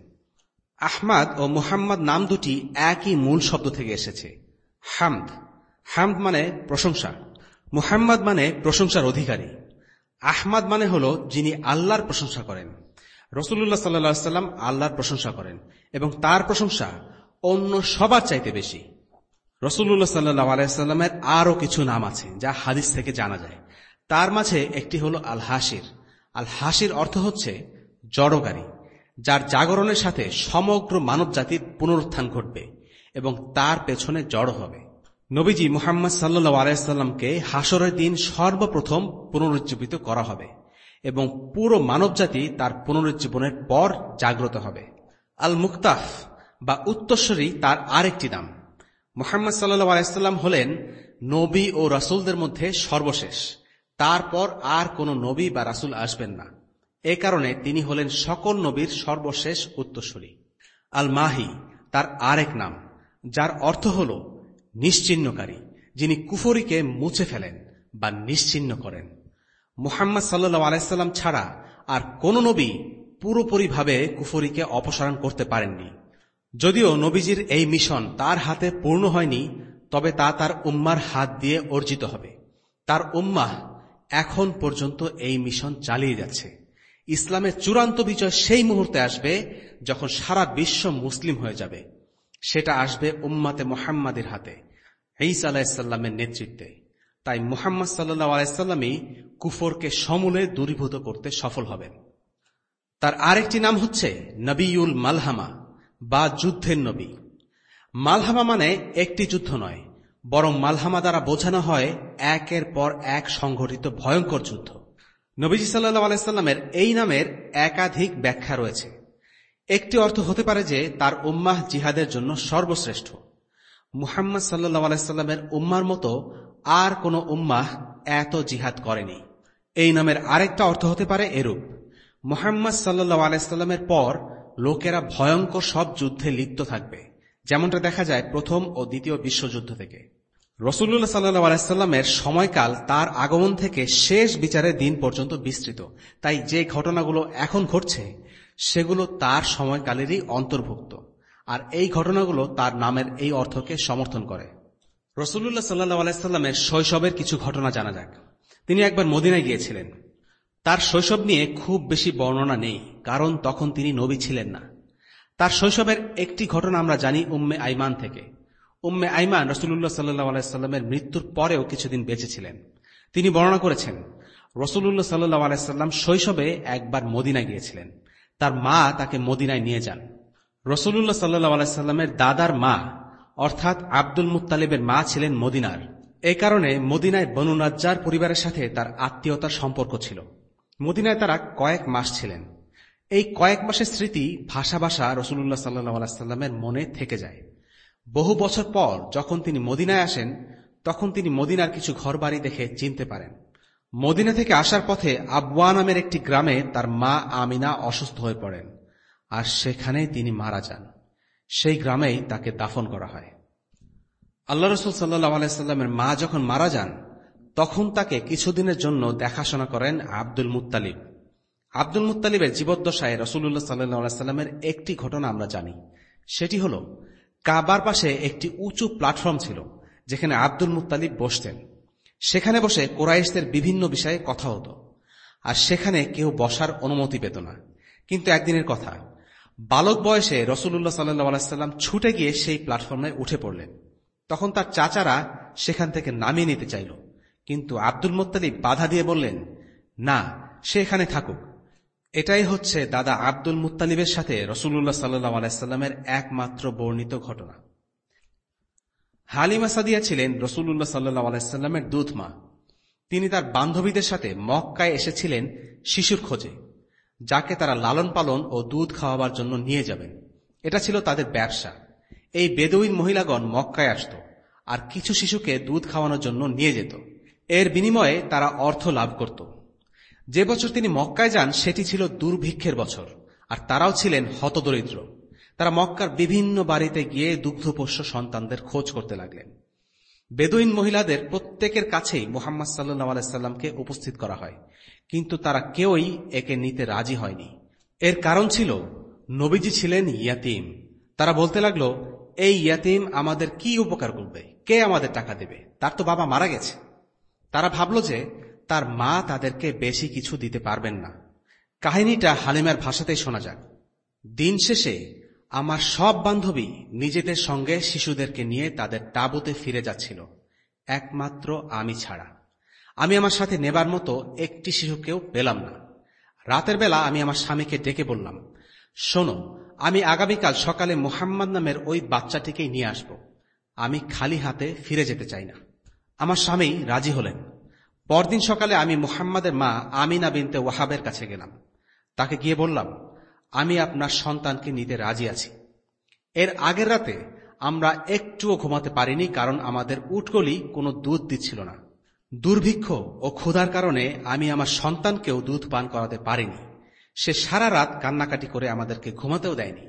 আহমদ ও মুহাম্মদ নাম দুটি একই মূল শব্দ থেকে এসেছে, হামদ। হামদ মানে প্রশংসা, মুহাম্মদ মানে প্রশংসার অধিকারী, আহমদ মানে হল যিনি আল্লাহর প্রশংসা করেন। রাসূলুল্লাহ সাল্লাল্লাহু আলাইহি ওয়াসাল্লাম আল্লাহর প্রশংসা করেন এবং তার প্রশংসা অন্য সবার চাইতে বেশি। রাসূলুল্লাহ সাল্লাল্লাহু আলাইহি ওয়াসাল্লামের আরও কিছু নাম আছে যা হাদিস থেকে জানা যায়। তার মাঝে একটি হল আল হাসির। আল হাসির অর্থ হচ্ছে জড়গারী, যার জাগরণের সাথে সমগ্র মানব জাতির পুনরুত্থান ঘটবে এবং তার পেছনে জড়ো হবে। নবীজি মুহাম্মদ সাল্লাল্লাহু আলাইহি ওয়াসাল্লামকে হাসরের দিন সর্বপ্রথম পুনরুজ্জীবিত করা হবে এবং পুরো মানবজাতি তার পুনরুজ্জীবনের পর জাগ্রত হবে। আল মুক্তাফ বা উত্তরসূরি তার আরেকটি নাম। মুহাম্মদ সাল্লাল্লাহু আলাইহি ওয়াসাল্লাম হলেন নবী ও রাসূলদের মধ্যে সর্বশেষ। তারপর আর কোন নবী বা রাসূল আসবেন না। এ কারণে তিনি হলেন সকল নবীর সর্বশেষ উত্তরসূরি। আল মাহি তার আরেক নাম, যার অর্থ হল নিশ্চিহ্নকারী, যিনি কুফরিকে মুছে ফেলেন বা নিশ্চিহ্ন করেন। মুহাম্মদ সাল্লাল্লাহু আলাইহি ওয়াসাল্লাম ছাড়া আর কোন নবী পুরোপুরিভাবে কুফরিকে অপসারণ করতে পারেননি। যদিও নবীজির এই মিশন তার হাতে পূর্ণ হয়নি, তবে তা তার উম্মার হাত দিয়ে অর্জিত হবে। তার উম্মাহ এখন পর্যন্ত এই মিশন চালিয়ে যাচ্ছে। ইসলামের চূড়ান্ত বিজয় সেই মুহূর্তে আসবে যখন সারা বিশ্ব মুসলিম হয়ে যাবে। সেটা আসবে উম্মাতে মুহাম্মাদের হাতে, ঈসা আলাইহিস সালামের নেতৃত্বে। তাই মুহাম্মদ সাল্লাল্লাহু আলাইহি ওয়াসাল্লামই কুফরকে সমূলে দূরীভূত করতে সফল হবেন। তার আরেকটি নাম হচ্ছে নবিউল মালহামা বা যুদ্ধের নবী। মালহামা মানে একটি যুদ্ধ নয়, বরং মালহামা দ্বারা বোঝানো হয় একের পর এক সংঘটিত ভয়ঙ্কর যুদ্ধ। নবীজি সাল্লাল্লাহু আলাইহি ওয়াসাল্লামের এই নামের একাধিক ব্যাখ্যা রয়েছে। একটি অর্থ হতে পারে যে তার উম্মাহ জিহাদের জন্য সর্বশ্রেষ্ঠ। মুহাম্মদ সাল্লাল্লাহু আলাইহি ওয়াসাল্লামের উম্মার মতো আর কোন উম্মাহ এত জিহাদ করেনি। এই নামের আরেকটা অর্থ হতে পারে এরূপ: মুহাম্মদ সাল্লাল্লাহু আলাইহি ওয়াসাল্লামের পর লোকেরা ভয়ঙ্কর সব যুদ্ধে লিপ্ত থাকবে, যেমনটা দেখা যায় প্রথম ও দ্বিতীয় বিশ্বযুদ্ধ থেকে। রাসূলুল্লাহ সাল্লাল্লাহু আলাইহি ওয়াসাল্লামের সময়কাল তার আগমন থেকে শেষ বিচারের দিন পর্যন্ত বিস্তৃত, তাই যে ঘটনাগুলো এখন ঘটছে সেগুলো তার সময়কালেরই অন্তর্ভুক্ত, আর এই ঘটনাগুলো তার নামের এই অর্থকে সমর্থন করে। রাসূলুল্লাহ সাল্লাল্লাহু আলাইহি ওয়াসাল্লামের শৈশবের কিছু ঘটনা জানা যাক। তিনি একবার মদিনায় গিয়েছিলেন। তার শৈশব নিয়ে খুব বেশি বর্ণনা নেই, কারণ তখন তিনি নবী ছিলেন না। তার শৈশবের একটি ঘটনা আমরা জানি উম্মে আইমান থেকে। উম্মে আইমান রাসূলুল্লাহ সাল্লাল্লাহু আলাইহি ওয়াসাল্লামের মৃত্যুর পরেও কিছুদিন বেঁচে ছিলেন। তিনি বর্ণনা করেছেন, রাসূলুল্লাহ সাল্লাল্লাহু আলাইহি ওয়াসাল্লাম শৈশবে একবার মদিনায় গিয়েছিলেন। তার মা তাকে মদিনায় নিয়ে যান। রাসূলুল্লাহ সাল্লাল্লাহু আলাইহি ওয়াসাল্লামের দাদার মা অর্থাৎ আব্দুল মুত্তালিবের মা ছিলেন মদিনার। এই কারণে মদিনায় বনু নাজ্জার পরিবারের সাথে তার আত্মীয়তার সম্পর্ক ছিল। মদিনায় তারা কয়েক মাস ছিলেন। এই কয়েক মাসের স্মৃতি ভাষা ভাষা রাসূলুল্লাহ সাল্লাল্লাহু আলাইহি ওয়াসাল্লামের মনে থেকে যায়। বহু বছর পর যখন তিনি মদিনায় আসেন, তখন তিনি মদিনার কিছু ঘরবাড়ি দেখে চিনতে পারেন। মদিনা থেকে আসার পথে আবওয়া নামের একটি গ্রামে তার মা আমিনা অসুস্থ হয়ে পড়েন, আর সেখানেই তিনি মারা যান। সেই গ্রামেই তাকে দাফন করা হয়। আল্লাহ রাসূল সাল্লাল্লাহু আলাইহি ওয়াসাল্লামের মা যখন মারা যান, তখন তাকে কিছুদিনের জন্য দেখাশোনা করেন আব্দুল মুত্তালিব। আব্দুল মুত্তালিবের জীবদ্দশায় রাসূলুল্লাহ সাল্লাল্লাহু আলাইহি ওয়াসাল্লামের একটি ঘটনা আমরা জানি। সেটি হল, কাবার পাশে একটি উঁচু প্ল্যাটফর্ম ছিল, যেখানে আব্দুল মুত্তালিব বসতেন। সেখানে বসে কুরাইশদের বিভিন্ন বিষয়ে কথা হতো, আর সেখানে কেউ বসার অনুমতি পেত না। কিন্তু একদিনের কথা, বালক বয়সে রাসূলুল্লাহ সাল্লাল্লাহু আলাইহি ওয়াসাল্লাম ছুটে গিয়ে সেই প্ল্যাটফর্মে উঠে পড়লেন। তখন তার চাচারা সেখান থেকে নামিয়ে নিতে চাইল, কিন্তু আব্দুল মুত্তালিব বাধা দিয়ে বললেন, না, সে এখানে থাকুক। এটাই হচ্ছে দাদা আব্দুল মুত্তালিবের সাথে রাসূলুল্লাহ সাল্লাল্লাহু আলাইহি ওয়াসাল্লামের একমাত্র বর্ণিত ঘটনা। হালিমা সাদিয়া ছিলেন রাসূলুল্লাহ সাল্লাল্লাহু আলাইহি ওয়াসাল্লামের দুধ মা। তিনি তার বান্ধবীদের সাথে মক্কায় এসেছিলেন শিশুর খোঁজে, যাকে তারা লালন পালন ও দুধ খাওয়াবার জন্য নিয়ে যাবেন। এটা ছিল তাদের ব্যবসা। এই বেদুইন মহিলাগণ মক্কায় আসত আর কিছু শিশুকে দুধ খাওয়ানোর জন্য নিয়ে যেত। এর বিনিময়ে তারা অর্থ লাভ করত। যে বছর তিনি মক্কায় যান সেটি ছিল দুর্ভিক্ষের বছর, আর তারাও ছিলেন হতদরিদ্র। তারা মক্কার বিভিন্ন বাড়িতে গিয়ে দুগ্ধপোষ্য সন্তানদের খোঁজ করতে লাগলেন। বেদুইন মহিলাদের প্রত্যেকের কাছেই মুহাম্মদ সাল্লাল্লাহু আলাইহি ওয়াসাল্লামকে উপস্থিত করা হয়, কিন্তু তারা কেউই একে নিতে রাজি হয়নি। এর কারণ ছিল, নবীজি ছিলেন ইয়াতীম। তারা বলতে লাগল, এই ইয়াতীম আমাদের কি উপকার করবে? কে আমাদের টাকা দেবে? তার তো বাবা মারা গেছে। তারা ভাবল যে তার মা তাদেরকে বেশি কিছু দিতে পারবেন না। কাহিনীটা হালিমার ভাষাতেই শোনা যাক। দিন শেষে আমার সব বান্ধবী নিজেদের সঙ্গে শিশুদেরকে নিয়ে তাদের তাঁবুতে ফিরে যাচ্ছিল, একমাত্র আমি ছাড়া। আমি আমার সাথে নেবার মতো একটি শিশুকেও পেলাম না। রাতের বেলা আমি আমার স্বামীকে ডেকে বললাম, শোনো, আমি আগামীকাল সকালে মুহাম্মদ নামের ওই বাচ্চাটিকেই নিয়ে আসব। আমি খালি হাতে ফিরে যেতে চাই না। আমার স্বামী রাজি হলেন। পরদিন সকালে আমি মুহাম্মাদের মা আমিনা বিনতে ওয়াহাবের কাছে গেলাম। তাকে গিয়ে বললাম, আমি আপনার সন্তানকে নিতে রাজি আছি। এর আগের রাতে আমরা একটুও ঘুমাতে পারিনি, কারণ আমাদের উটকলি কোনো দুধ দিচ্ছিল না। দুর্ভিক্ষ ও ক্ষুধার কারণে আমি আমার সন্তানকেও দুধ পান করাতে পারিনি। সে সারা রাত কান্নাকাটি করে আমাদেরকে ঘুমাতেও দেয়নি।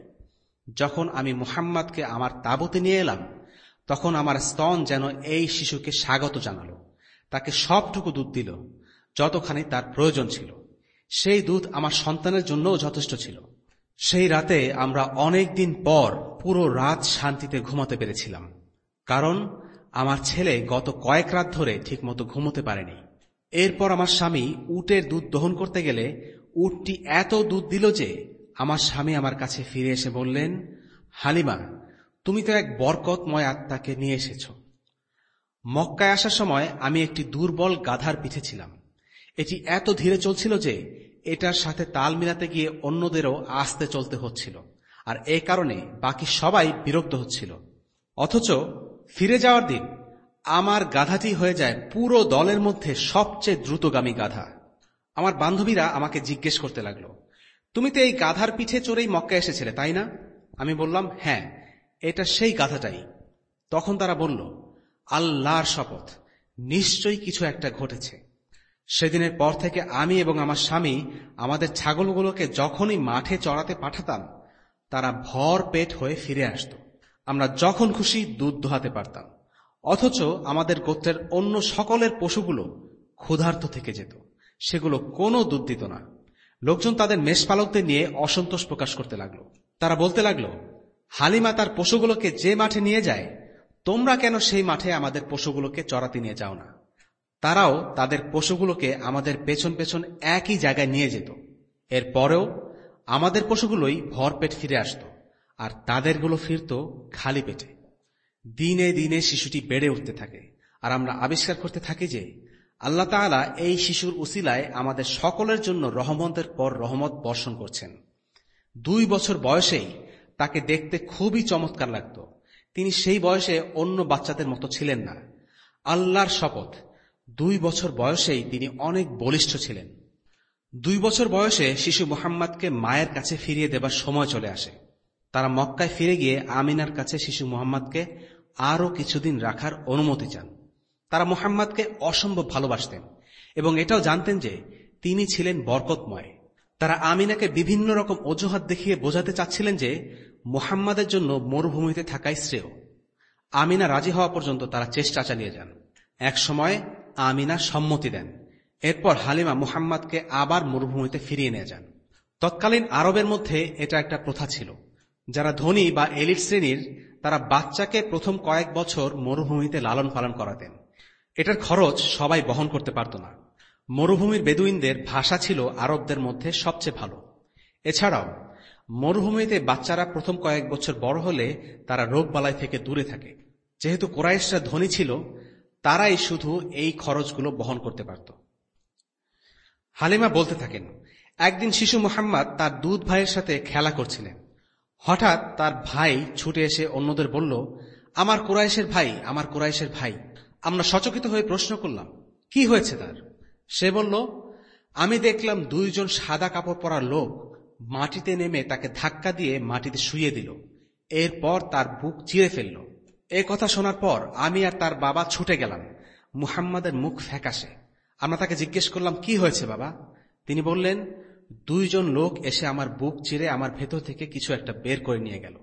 যখন আমি মুহাম্মাদকে আমার তাঁবুতে নিয়ে এলাম, তখন আমার স্তন যেন এই শিশুকে স্বাগত জানালো। তাকে সবটুকু দুধ দিল, যতখানি তার প্রয়োজন ছিল। সেই দুধ আমার সন্তানের জন্যও যথেষ্ট ছিল। সেই রাতে আমরা অনেক দিন পর পুরো রাত শান্তিতে ঘুমাতে পেরেছিলাম, কারণ আমার ছেলে গত কয়েক রাত ধরে ঠিকমতো ঘুমোতে পারেনি। এরপর আমার স্বামী উটের দুধ দহন করতে গেলে উটটি এত দুধ দিল যে আমার স্বামী আমার কাছে ফিরে এসে বললেন, হালিমা, তুমি তো এক বরকতময় আত্মাকে নিয়ে এসেছ। মক্কায় আসার সময় আমি একটি দুর্বল গাধার পিঠে ছিলাম। এটি এত ধীরে চলছিল যে এটার সাথে তাল মিলাতে গিয়ে অন্যদেরও আস্তে চলতে হচ্ছিল, আর এ কারণে বাকি সবাই বিরক্ত হচ্ছিল। অথচ ফিরে যাওয়ার দিন আমার গাধাটি হয়ে যায় পুরো দলের মধ্যে সবচেয়ে দ্রুতগামী গাধা। আমার বান্ধবীরা আমাকে জিজ্ঞেস করতে লাগলো, তুমি তো এই গাধার পিঠে চড়েই মক্কায় এসেছিলে, তাই না? আমি বললাম, হ্যাঁ, এটা সেই গাধাটাই। তখন তারা বলল, আল্লাহর শপথ, নিশ্চয়ই কিছু একটা ঘটেছে। সেদিনের পর থেকে আমি এবং আমার স্বামী আমাদের ছাগলগুলোকে যখনই মাঠে চড়াতে পাঠাতাম, তারা ভর পেট হয়ে ফিরে আসত। আমরা যখন খুশি দুধ দোহাতে পারতাম। অথচ আমাদের গোত্রের অন্য সকলের পশুগুলো ক্ষুধার্ত থেকে যেত, সেগুলো কোনো দুধ দিত না। লোকজন তাদের মেষপালকদের নিয়ে অসন্তোষ প্রকাশ করতে লাগলো। তারা বলতে লাগলো, হালিমা তার পশুগুলোকে যে মাঠে নিয়ে যায়, তোমরা কেন সেই মাঠে আমাদের পশুগুলোকে চড়াতে নিয়ে যাও না? তারাও তাদের পশুগুলোকে আমাদের পেছন পেছন একই জায়গায় নিয়ে যেত। এরপরেও আমাদের পশুগুলোই ভরপেট ফিরে আসত, আর তাদেরগুলো ফিরত খালি পেটে। দিনে দিনে শিশুটি বেড়ে উঠতে থাকে, আর আমরা আবিষ্কার করতে থাকি যে আল্লাহ তাআলা এই শিশুর উসিলায় আমাদের সকলের জন্য রহমতের পর রহমত বর্ষণ করছেন। দুই বছর বয়সেই তাকে দেখতে খুবই চমৎকার লাগত। তিনি সেই বয়সে অন্য বাচ্চাদের মতো ছিলেন না। আল্লাহর শপথ, দুই বছর বয়সেই তিনি অনেক বলিষ্ঠ ছিলেন। দুই বছর বয়সে শিশু মুহাম্মদকে মায়ের কাছে ফিরিয়ে দেবার সময় চলে আসে। তারা মক্কায় ফিরে গিয়ে আমিনার কাছে শিশু মুহাম্মদকে আরও কিছুদিন রাখার অনুমতি চান। তারা মুহাম্মদকে অসম্ভব ভালোবাসতেন এবং এটাও জানতেন যে তিনি ছিলেন বরকতময়। তারা আমিনাকে বিভিন্ন রকম অজুহাত দেখিয়ে বোঝাতে চাচ্ছিলেন যে মুহাম্মদের জন্য মরুভূমিতে থাকাই শ্রেয়। আমিনা রাজি হওয়া পর্যন্ত তারা চেষ্টা চালিয়ে যান। এক সময় আমিনা সম্মতি দেন। এরপর হালিমা মুহাম্মদকে আবার মরুভূমিতে ফিরিয়ে নিয়ে যান। তৎকালীন আরবের মধ্যে এটা একটা প্রথা ছিল। যারা ধনী বা এলিট শ্রেণীর, তারা বাচ্চাকে প্রথম কয়েক বছর মরুভূমিতে লালন পালন করাতেন। এটার খরচ সবাই বহন করতে পারত না। মরুভূমির বেদুইনদের ভাষা ছিল আরবদের মধ্যে সবচেয়ে ভালো। এছাড়াও মরুভূমিতে বাচ্চারা প্রথম কয়েক বছর বড় হলে তারা রোগবালাই থেকে দূরে থাকে। যেহেতু কুরাইশরা ধনী ছিল, তারাই শুধু এই খরচগুলো বহন করতে পারত। হালিমা বলতে থাকেন, একদিন শিশু মুহাম্মদ তার দুধ ভাইয়ের সাথে খেলা করছিলেন। হঠাৎ তার ভাই ছুটে এসে অন্যদের বলল, আমার কুরাইশের ভাই, আমার কুরাইশের ভাই। আমরা সচকিত হয়ে প্রশ্ন করলাম, কি হয়েছে তার? সে বলল, আমি দেখলাম দুইজন সাদা কাপড় পরা লোক মাটিতে নেমে তাকে ধাক্কা দিয়ে মাটিতে শুইয়ে দিল, এরপর তার বুক চিরে ফেলল। এ কথা শোনার পর আমি আর তার বাবা ছুটে গেলাম। মুহাম্মাদের মুখ ফ্যাকাশে। আমরা তাকে জিজ্ঞেস করলাম, কি হয়েছে বাবা? তিনি বললেন, দুইজন লোক এসে আমার বুক চিরে আমার ভেতর থেকে কিছু একটা বের করে নিয়ে গেল।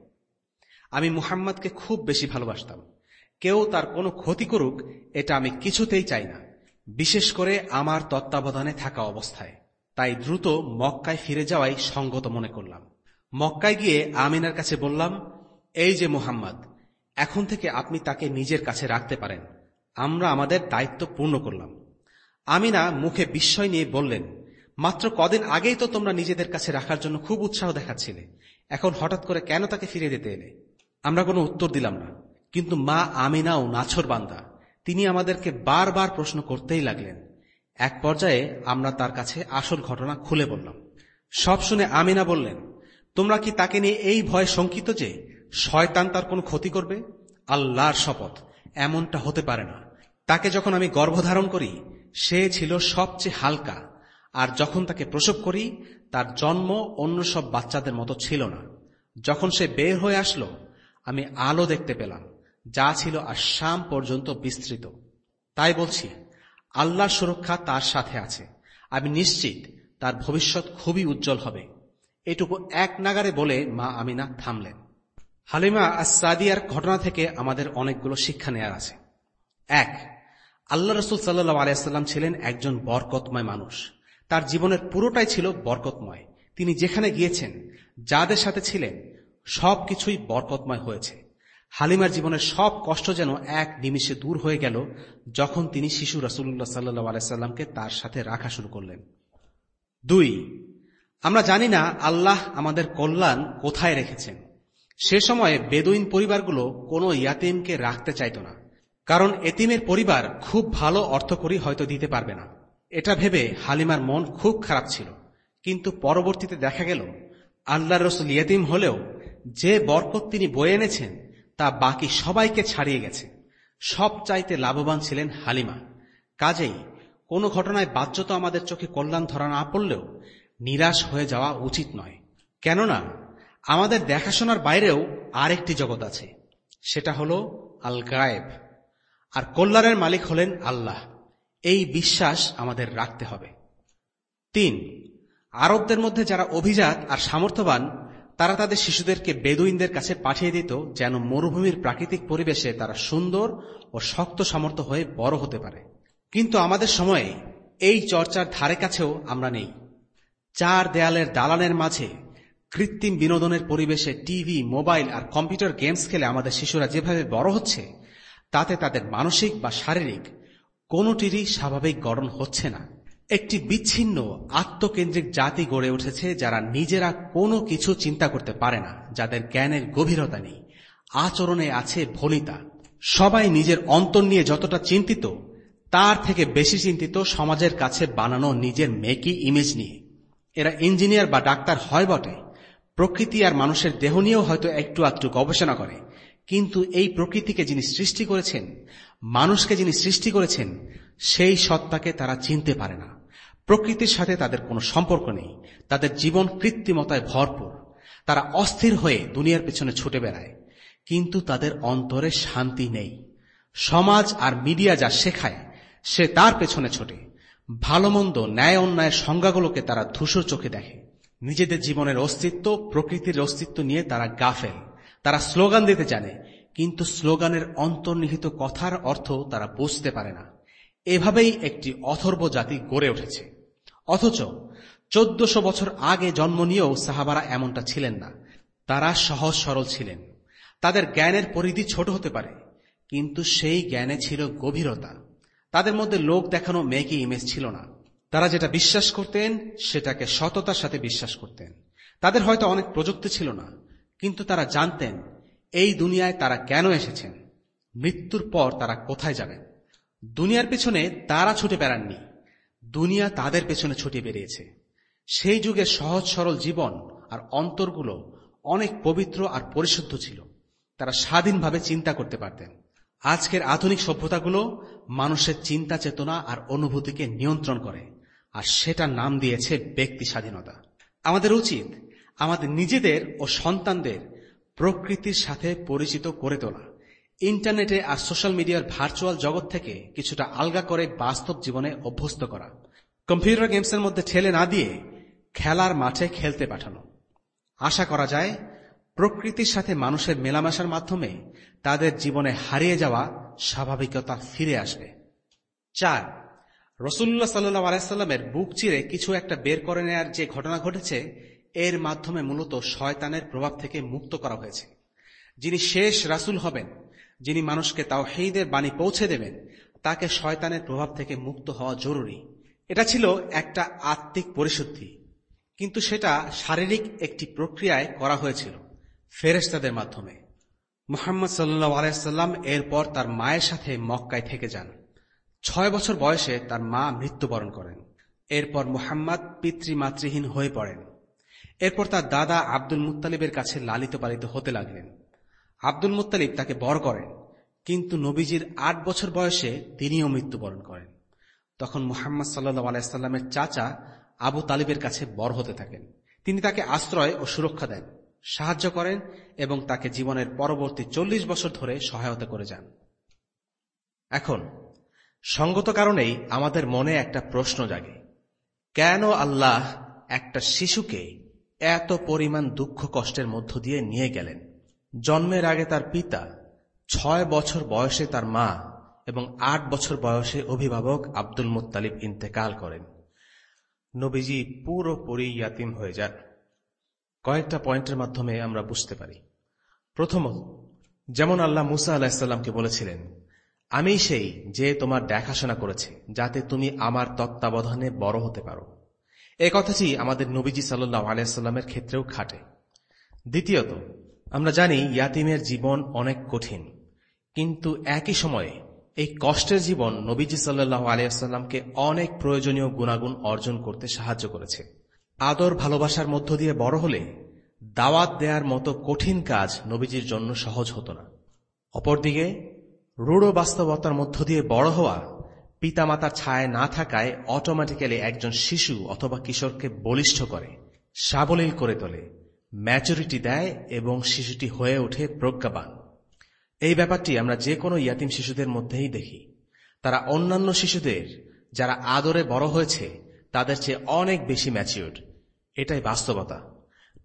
আমি মুহাম্মদকে খুব বেশি ভালোবাসতাম। কেউ তার কোনো ক্ষতি করুক, এটা আমি কিছুতেই চাই না, বিশেষ করে আমার তত্ত্বাবধানে থাকা অবস্থায়। তাই দ্রুত মক্কায় ফিরে যাওয়াই সঙ্গত মনে করলাম। মক্কায় গিয়ে আমিনার কাছে বললাম, এই যে মুহাম্মদ, এখন থেকে আপনি তাকে নিজের কাছে রাখতে পারেন। আমরা আমাদের দায়িত্ব পূর্ণ করলাম। আমিনা মুখে বিস্ময় নিয়ে বললেন, মাত্র কদিন আগেই তো তোমরা নিজেদের কাছে রাখার জন্য খুব উৎসাহ দেখাচ্ছিলে, এখন হঠাৎ করে কেন তাকে ফিরিয়ে দিতে এলে? আমরা কোনো উত্তর দিলাম না। কিন্তু মা আমিনাও নাছোড়বান্দা, তিনি আমাদেরকে বারবার প্রশ্ন করতেই লাগলেন। এক পর্যায়ে আমরা তার কাছে আসল ঘটনা খুলে বললাম। সব শুনে আমিনা বললেন, তোমরা কি তাকে নিয়ে এই ভয়ে শঙ্কিত যে শয়তান তার কোনো ক্ষতি করবে? আল্লাহর শপথ, এমনটা হতে পারে না। তাকে যখন আমি গর্ভধারণ করি, সে ছিল সবচেয়ে হালকা, আর যখন তাকে প্রসব করি, তার জন্ম অন্য সব বাচ্চাদের মতো ছিল না। যখন সে বের হয়ে আসলো, আমি আলো দেখতে পেলাম, যা ছিল আসাম পর্যন্ত বিস্তৃত। তাই বলছি, আল্লাহর সুরক্ষা তার সাথে আছে। আমি নিশ্চিত তার ভবিষ্যৎ খুবই উজ্জ্বল হবে। এটুকু এক নাগারে বলে মা আমিনা থামলেন। হালিমা আস-সাদিয়ার ঘটনা থেকে আমাদের অনেকগুলো শিক্ষা নেওয়ার আছে। এক, আল্লাহ রাসূল সাল্লাল্লাহু আলাইহি ওয়াসাল্লাম ছিলেন একজন বরকতময় মানুষ। তার জীবনের পুরোটাই ছিল বরকতময়। তিনি যেখানে গিয়েছেন, যাদের সাথে ছিলেন, সবকিছুই বরকতময় হয়েছে। হালিমার জীবনের সব কষ্ট যেন এক নিমিষে দূর হয়ে গেল যখন তিনি শিশু রাসূলুল্লাহ সাল্লাল্লাহু আলাইহি ওয়াসাল্লামকে তার সাথে রাখা শুরু করলেন। দুই, আমরা জানি না আল্লাহ আমাদের কল্যাণ কোথায় রেখেছেন। সে সময়ে বেদুইন পরিবারগুলো কোনো ইয়াতিমকে রাখতে চাইত না, কারণ এতিমের পরিবার খুব ভালো অর্থকড়ি হয়তো দিতে পারবে না। এটা ভেবে হালিমার মন খুব খারাপ ছিল। কিন্তু পরবর্তীতে দেখা গেল, আল্লাহর রাসূল ইয়াতিম হলেও যে বরকত তিনি বয়ে এনেছেন তা বাকি সবাইকে ছাড়িয়ে গেছে। সবচাইতে লাভবান ছিলেন হালিমা। কাজেই কোনো ঘটনায় বাহ্যত আমাদের চোখে কল্যাণ ধরা না পড়লেও নিরাশ হয়ে যাওয়া উচিত নয়। কেননা আমাদের দেখাশোনার বাইরেও আরেকটি জগৎ আছে, সেটা হলো আল গায়েব, আর কল্যাণের মালিক হলেন আল্লাহ। এই বিশ্বাস আমাদের রাখতে হবে। তিন, আরবদের মধ্যে যারা অভিজাত আর সামর্থ্যবান, তারা তাদের শিশুদেরকে বেদুইনদের কাছে পাঠিয়ে দিত, যেন মরুভূমির প্রাকৃতিক পরিবেশে তারা সুন্দর ও শক্ত সামর্থ্য হয়ে বড় হতে পারে। কিন্তু আমাদের সময়ে এই চর্চার ধারে কাছেও আমরা নেই। চার দেয়ালের দালানের মাঝে কৃত্রিম বিনোদনের পরিবেশে টিভি, মোবাইল আর কম্পিউটার গেমস খেলে আমাদের শিশুরা যেভাবে বড় হচ্ছে, তাতে তাদের মানসিক বা শারীরিক কোনোটিরই স্বাভাবিক গঠন হচ্ছে না। একটি বিচ্ছিন্ন আত্মকেন্দ্রিক জাতি গড়ে উঠেছে, যারা নিজেরা কোনো কিছু চিন্তা করতে পারে না, যাদের জ্ঞানের গভীরতা নেই, আচরণে আছে ভনিতা। সবাই নিজের অন্তর নিয়ে যতটা চিন্তিত, তার থেকে বেশি চিন্তিত সমাজের কাছে বানানো নিজের মেকি ইমেজ নিয়ে। এরা ইঞ্জিনিয়ার বা ডাক্তার হয় বটে, প্রকৃতি আর মানুষের দেহ নিয়েও হয়তো একটু একটু গবেষণা করে, কিন্তু এই প্রকৃতিকে যিনি সৃষ্টি করেছেন, মানুষকে যিনি সৃষ্টি করেছেন, সেই সত্তাকে তারা চিনতে পারে না। প্রকৃতির সাথে তাদের কোনো সম্পর্ক নেই। তাদের জীবন কৃত্রিমতায় ভরপুর। তারা অস্থির হয়ে দুনিয়ার পেছনে ছুটে বেড়ায়, কিন্তু তাদের অন্তরে শান্তি নেই। সমাজ আর মিডিয়া যা শেখায়, সে তার পেছনে ছোটে। ভালো মন্দ, ন্যায় অন্যায়ের সংজ্ঞাগুলোকে তারা ধূসর চোখে দেখে। নিজেদের জীবনের অস্তিত্ব, প্রকৃতির অস্তিত্ব নিয়ে তারা গাফেল। তারা স্লোগান দিতে জানে, কিন্তু স্লোগানের অন্তর্নিহিত কথার অর্থ তারা বুঝতে পারে না। এভাবেই একটি অথর্ব জাতি গড়ে উঠেছে। অথচ চোদ্দশো বছর আগে জন্ম নিয়েও সাহাবারা এমনটা ছিলেন না। তারা সহজ সরল ছিলেন। তাদের জ্ঞানের পরিধি ছোট হতে পারে, কিন্তু সেই জ্ঞানে ছিল গভীরতা। তাদের মধ্যে লোক দেখানো মেকি ইমেজ ছিল না। তারা যেটা বিশ্বাস করতেন, সেটাকে সততার সাথে বিশ্বাস করতেন। তাদের হয়তো অনেক প্রযুক্তি ছিল না, কিন্তু তারা জানতেন এই দুনিয়ায় তারা কেন এসেছেন, মৃত্যুর পর তারা কোথায় যাবেন। দুনিয়ার পেছনে তারা ছুটে বেড়াননি, দুনিয়া তাদের পেছনে ছুটে বেরিয়েছে। সেই যুগে সহজ সরল জীবন আর অন্তরগুলো অনেক পবিত্র আর পরিশুদ্ধ ছিল। তারা স্বাধীনভাবে চিন্তা করতে পারতেন। আজকের আধুনিক সভ্যতাগুলো মানুষের চিন্তা চেতনা আর অনুভূতিকে নিয়ন্ত্রণ করে, আর সেটার নাম দিয়েছে ব্যক্তি স্বাধীনতা। আমাদের উচিত আমাদের নিজেদের ও সন্তানদের প্রকৃতির সাথে পরিচিত করে তোলা, ইন্টারনেটে আর সোশ্যাল মিডিয়ার ভার্চুয়াল জগৎ থেকে কিছুটা আলগা করে বাস্তব জীবনে অভ্যস্ত করা, কম্পিউটার গেমসের মধ্যে ঠেলে না দিয়ে খেলার মাঠে খেলতে পাঠানো। আশা করা যায় প্রকৃতির সাথে মানুষের মেলামেশার মাধ্যমে তাদের জীবনে হারিয়ে যাওয়া স্বাভাবিকতা ফিরে আসবে। চার, রাসূলুল্লাহ সাল্লাল্লাহু আলাইহি সাল্লামের বুক চিরে কিছু একটা বের করে নেয়ার যে ঘটনা ঘটেছে, এর মাধ্যমে মূলত শয়তানের প্রভাব থেকে মুক্ত করা হয়েছে। যিনি শেষ রাসূল হবেন, যিনি মানুষকে তাওহীদের বাণী পৌঁছে দেবেন, তাকে শয়তানের প্রভাব থেকে মুক্ত হওয়া জরুরি। এটা ছিল একটা আত্মিক পরিশুদ্ধি, কিন্তু সেটা শারীরিক একটি প্রক্রিয়ায় করা হয়েছিল, ফেরেশতাদের মাধ্যমে। মুহাম্মদ সাল্লাল্লাহু আলাইহি সাল্লাম এরপর তার মায়ের সাথে মক্কায় থেকে যান। ছয় বছর বয়সে তার মা মৃত্যুবরণ করেন। এরপর মুহাম্মদ পিতৃমাতৃহীন হয়ে পড়েন। এরপর তার দাদা আব্দুল মুত্তালিবের কাছে লালিত পালিত হতে লাগলেন। আব্দুল মুত্তালিব তাকে বড় করেন, কিন্তু নবীজির আট বছর বয়সে তিনিও মৃত্যুবরণ করেন। তখন মুহাম্মদ সাল্লাল্লাহু আলাইহি সাল্লামের চাচা আবু তালিবের কাছে বড় হতে থাকেন। তিনি তাকে আশ্রয় ও সুরক্ষা দেন, সাহায্য করেন এবং তাকে জীবনের পরবর্তী চল্লিশ বছর ধরে সহায়তা করে যান। এখন সঙ্গত কারণেই আমাদের মনে একটা প্রশ্ন জাগে, কেন আল্লাহ একটা শিশুকে এত পরিমাণ দুঃখ কষ্টের মধ্য দিয়ে নিয়ে গেলেন? জন্মের আগে তার পিতা, ছয় বছর বয়সে তার মা এবং আট বছর বয়সে অভিভাবক আব্দুল মুত্তালিব ইন্তেকাল করেন। নবীজি পুরোপুরি ইয়াতিম হয়ে যান। কয়েকটা পয়েন্টের মাধ্যমে আমরা বুঝতে পারি। প্রথমত, যেমন আল্লাহ মুসা আলাইহিসসালামকে বলেছিলেন, আমি সেই যে তোমার দেখাশোনা করেছে যাতে তুমি আমার তত্ত্বাবধানে বড় হতে পারো। এই কথাটি আমাদের নবীজি সাল্লাল্লাহু আলাইহি সাল্লামের ক্ষেত্রেও খাটে। দ্বিতীয়ত, আমরা জানি ইয়াতিমের জীবন অনেক কঠিন, কিন্তু একই সময়ে এই কষ্টের জীবন নবীজি সাল্লাল্লাহু আলাইহি সাল্লামকে অনেক প্রয়োজনীয় গুণাগুণ অর্জন করতে সাহায্য করেছে। আদর ভালোবাসার মধ্য দিয়ে বড় হলে দাওয়াত দেওয়ার মতো কঠিন কাজ নবীজির জন্য সহজ হতো না। অপরদিকে রূঢ় বাস্তবতার মধ্য দিয়ে বড় হওয়া, পিতামাতার ছায়ায় না থাকায় অটোমেটিক্যালি একজন শিশু অথবা কিশোরকে বলিষ্ঠ করে, সাবলীল করে তোলে, ম্যাচুরিটি দেয় এবং শিশুটি হয়ে ওঠে প্রজ্ঞাবান। এই ব্যাপারটি আমরা যে কোনো ইয়াতিম শিশুদের মধ্যেই দেখি। তারা অন্যান্য শিশুদের যারা আদরে বড় হয়েছে তাদের চেয়ে অনেক বেশি ম্যাচিউরড। এটাই বাস্তবতা।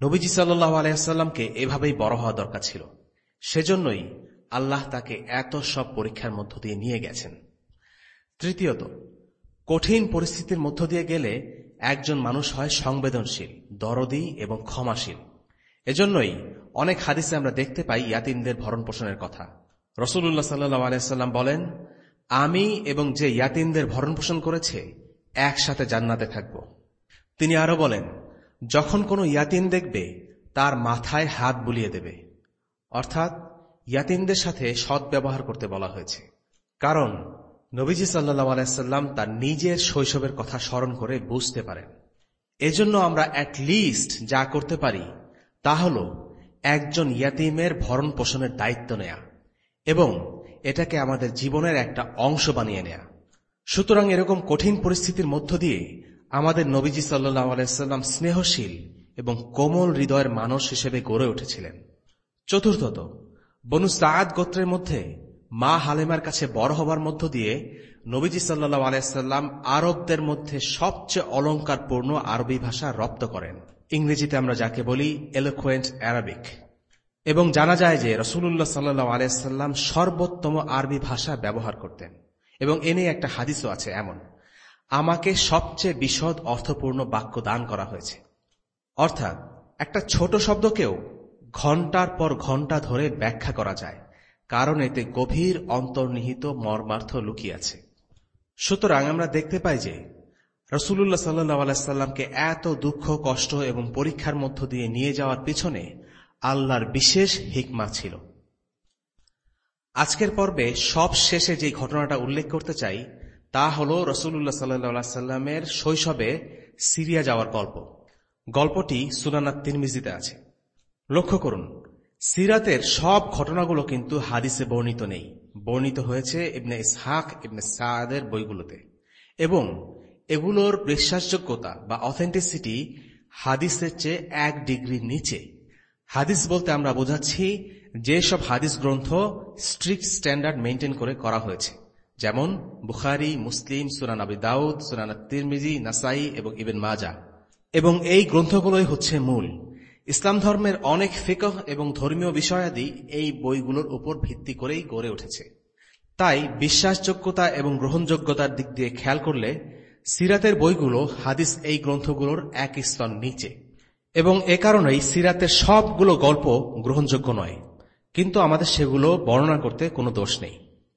নবীজি সাল্লাল্লাহু আলাইহি ওয়াসাল্লামকে এভাবেই বড় হওয়া দরকার ছিল। সেজন্যই আল্লাহ তাকে এত সব পরীক্ষার মধ্য দিয়ে নিয়ে গেছেন। তৃতীয়ত, কঠিন পরিস্থিতির মধ্য দিয়ে গেলে একজন মানুষ হয় সংবেদনশীল, দরদী এবং ক্ষমাশীল। এজন্যই অনেক হাদিসে আমরা দেখতে পাই ইয়াতীমদের ভরণ পোষণের কথা। রাসূলুল্লাহ সাল্লাল্লাহু আলাইহি ওয়াসাল্লাম বলেন, আমি এবং যে ইয়াতীমদের ভরণ পোষণ করেছে একসাথে জান্নাতে থাকব। তিনি আরো বলেন, যখন কোনো ইয়াতীম দেখবে তার মাথায় হাত বুলিয়ে দেবে। অর্থাৎ ইয়াতীমদের সাথে সৎ ব্যবহার করতে বলা হয়েছে। কারণ নবীজি সাল্লাল্লাহু আলাইহি ওয়াসাল্লাম তার নিজের শৈশবের কথা স্মরণ করে বুঝতে পারেন। এজন্য আমরা অ্যাট লিস্ট যা করতে পারি তা হল একজন ইয়াতীমের ভরণ পোষণের দায়িত্ব নেয়া এবং এটাকে আমাদের জীবনের একটা অংশ বানিয়ে নেয়া। সুতরাং এরকম কঠিন পরিস্থিতির মধ্য দিয়ে আমাদের নবীজি সাল্লাল্লাহু আলাইহি ওয়াসাল্লাম স্নেহশীল এবং কোমল হৃদয়ের মানুষ হিসেবে গড়ে উঠেছিলেন। চতুর্থত, বনু সাআদ গোত্রের মধ্যে মা হালেমার কাছে বড় হবার মধ্য দিয়ে নবীজি সাল্লাল্লাহু আলাইহি ওয়াসাল্লাম আরবদের মধ্যে সবচেয়ে অলংকারপূর্ণ আরবি ভাষা রপ্ত করেন। ইংরেজিতে আমরা যাকে বলি এলোকুয়েন্ট অ্যারাবিক। এবং জানা যায় যে রাসূলুল্লাহ সাল্লাল্লাহু আলাইহি ওয়াসাল্লাম সর্বোত্তম আরবি ভাষা ব্যবহার করতেন। এবং এ নিয়ে একটা হাদিসও আছে এমন, আমাকে সবচেয়ে বিশদ অর্থপূর্ণ বাক্য দান করা হয়েছে। অর্থাৎ একটা ছোট শব্দকেও ঘণ্টার পর ঘণ্টা ধরে ব্যাখ্যা করা যায়, কারণ এতে গভীর অন্তর্নিহিত মর্মার্থ লুকিয়ে আছে। সুতরাং আমরা দেখতে পাই যে রাসূলুল্লাহ সাল্লাল্লাহু আলাইহি ওয়াসাল্লামকে এত দুঃখ, কষ্ট এবং পরীক্ষার মধ্য দিয়ে নিয়ে যাওয়ার পিছনে আল্লাহর বিশেষ হিকমা ছিল। আজকের পর্বে সব শেষে যে ঘটনাটা উল্লেখ করতে চাই তা হল রাসূলুল্লাহ সাল্লাল্লাহু আলাইহি ওয়াসাল্লামের শৈশবে সিরিয়া যাওয়ার গল্প। গল্পটি সুনান আত-তিরমিজিতে আছে। লক্ষ্য করুন, সিরাতের সব ঘটনাগুলো কিন্তু হাদিসে বর্ণিত নেই, বর্ণিত হয়েছে ইবনে ইসহাক, ইবনে সাআদের বইগুলোতে। এবং এগুলোর বিশ্বাসযোগ্যতা বা অথেন্টিসিটি হাদিসের চেয়ে এক ডিগ্রি নিচে। হাদিস বলতে আমরা বোঝাচ্ছি যেসব হাদিস গ্রন্থ স্ট্রিক্ট স্ট্যান্ডার্ড মেইনটেইন করে করা হয়েছে, যেমন বুখারী, মুসলিম, সুনান আবি দাউদ, সুনান আত-তিরমিজি, নাসাই এবং ইবনে মাজাহ। এবং এই গ্রন্থগুলোই হচ্ছে মূল। ইসলাম ধর্মের অনেক ফিকহ এবং ধর্মীয় বিষয়াদি এই বইগুলোর উপর ভিত্তি করেই গড়ে উঠেছে। তাই বিশ্বাসযোগ্যতা এবং গ্রহণযোগ্যতার দিক দিয়ে খেয়াল করলে সিরাতের বইগুলো হাদিস এই গ্রন্থগুলোর এক স্তর নিচে। এবং এ কারণেই সিরাতের সবগুলো গল্প গ্রহণযোগ্য নয়, কিন্তু আমাদের সেগুলো বর্ণনা করতে কোনো দোষ নেই।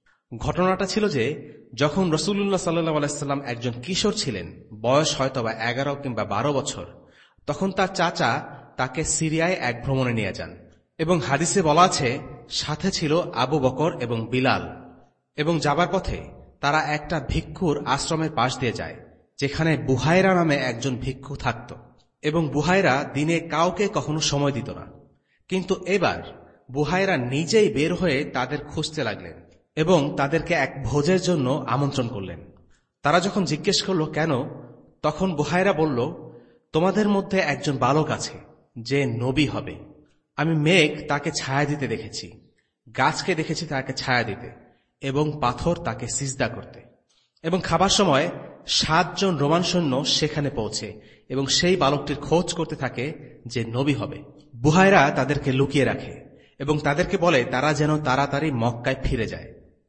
ঘটনাটা ছিল যে যখন রাসূলুল্লাহ সাল্লাল্লাহু আলাইহি ওয়াসাল্লাম একজন কিশোর ছিলেন, বয়স হয়তো বা এগারো কিংবা বারো বছর, তখন তার চাচা তাকে সিরিয়ায় এক ভ্রমণে নিয়ে যান। এবং হাদিসে বলা আছে সাথে ছিল আবু বকর এবং বিলাল। এবং যাবার পথে তারা একটা ভিক্ষুর আশ্রমের পাশ দিয়ে যায়, যেখানে বুহায়রা নামে একজন ভিক্ষু থাকত। এবং বুহায়রা দিনে কাউকে কখনো সময় দিত না। কিন্তু এবার বুহায়রা নিজেই বের হয়ে তাদের খুঁজতে লাগলেন এবং তাদেরকে এক ভোজের জন্য আমন্ত্রণ করলেন। তারা যখন জিজ্ঞেস করল কেন, তখন বুহায়রা বলল, তোমাদের মধ্যে একজন বালক আছে যে নবী হবে। আমি মেঘ তাকে ছায়া দিতে দেখেছি, গাছকে দেখেছি তাকে ছায়া দিতে, এবং পাথর তাকে সিজদা করতে। এবং খাবার সময় সাতজন রোমান সৈন্য সেখানে পৌঁছে এবং সেই বালকটির খোঁজ করতে থাকে যে নবী হবে। বুহায়রা তাদেরকে লুকিয়ে রাখে এবং তাদেরকে বলে তারা যেন তাড়াতাড়ি মক্কায় ফিরে যায়।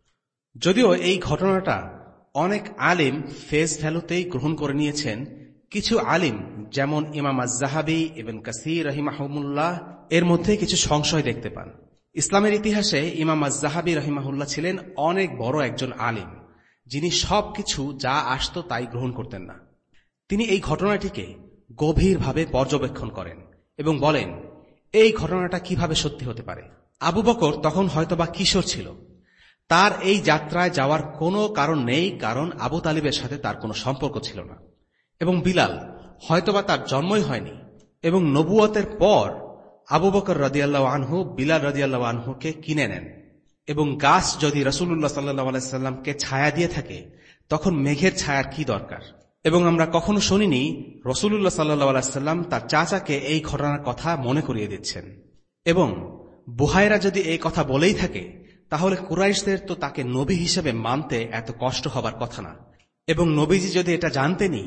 যদিও এই ঘটনাটা অনেক আলিম ফেস ভ্যালুতেই গ্রহণ করে নিয়েছেন, কিছু আলিম যেমন ইমাম আয-যাহাবী, ইবনে কাসীর রাহিমাহুল্লাহ এর মধ্যে কিছু সংশয় দেখতে পান। ইসলামের ইতিহাসে ইমাম আয-যাহাবী রাহিমাহুল্লাহ ছিলেন অনেক বড় একজন আলিম, যিনি সবকিছু যা আসত তাই গ্রহণ করতেন না। তিনি এই ঘটনাটিকে গভীরভাবে পর্যবেক্ষণ করেন এবং বলেন এই ঘটনাটা কিভাবে সত্যি হতে পারে। আবু বকর তখন হয়তোবা কিশোর ছিল, তার এই যাত্রায় যাওয়ার কোনো কারণ নেই, কারণ আবু তালিবের সাথে তার কোনো সম্পর্ক ছিল না। এবং বিলাল হয়তোবা তার জন্মই হয়নি। এবং নবুয়তের পর আবু বকর রাদিয়াল্লাহু আনহু বিলাল রাদিয়াল্লাহু আনহুকে কিনে নেন। এবং গাছ যদি রাসূলুল্লাহ সাল্লাল্লাহু আলাইহি সাল্লামকে ছায়া দিয়ে থাকে, তখন মেঘের ছায়ার কি দরকার? এবং আমরা কখনো শুনিনি রাসূলুল্লাহ সাল্লাল্লাহু আলাইহি সাল্লাম তার চাচাকে এই ঘটনার কথা মনে করিয়ে দিচ্ছেন। এবং বুহায়রা যদি এই কথা বলেই থাকে, তাহলে কুরাইশদের তো তাকে নবী হিসেবে মানতে এত কষ্ট হবার কথা না। এবং নবীজি যদি এটা জানতেনই,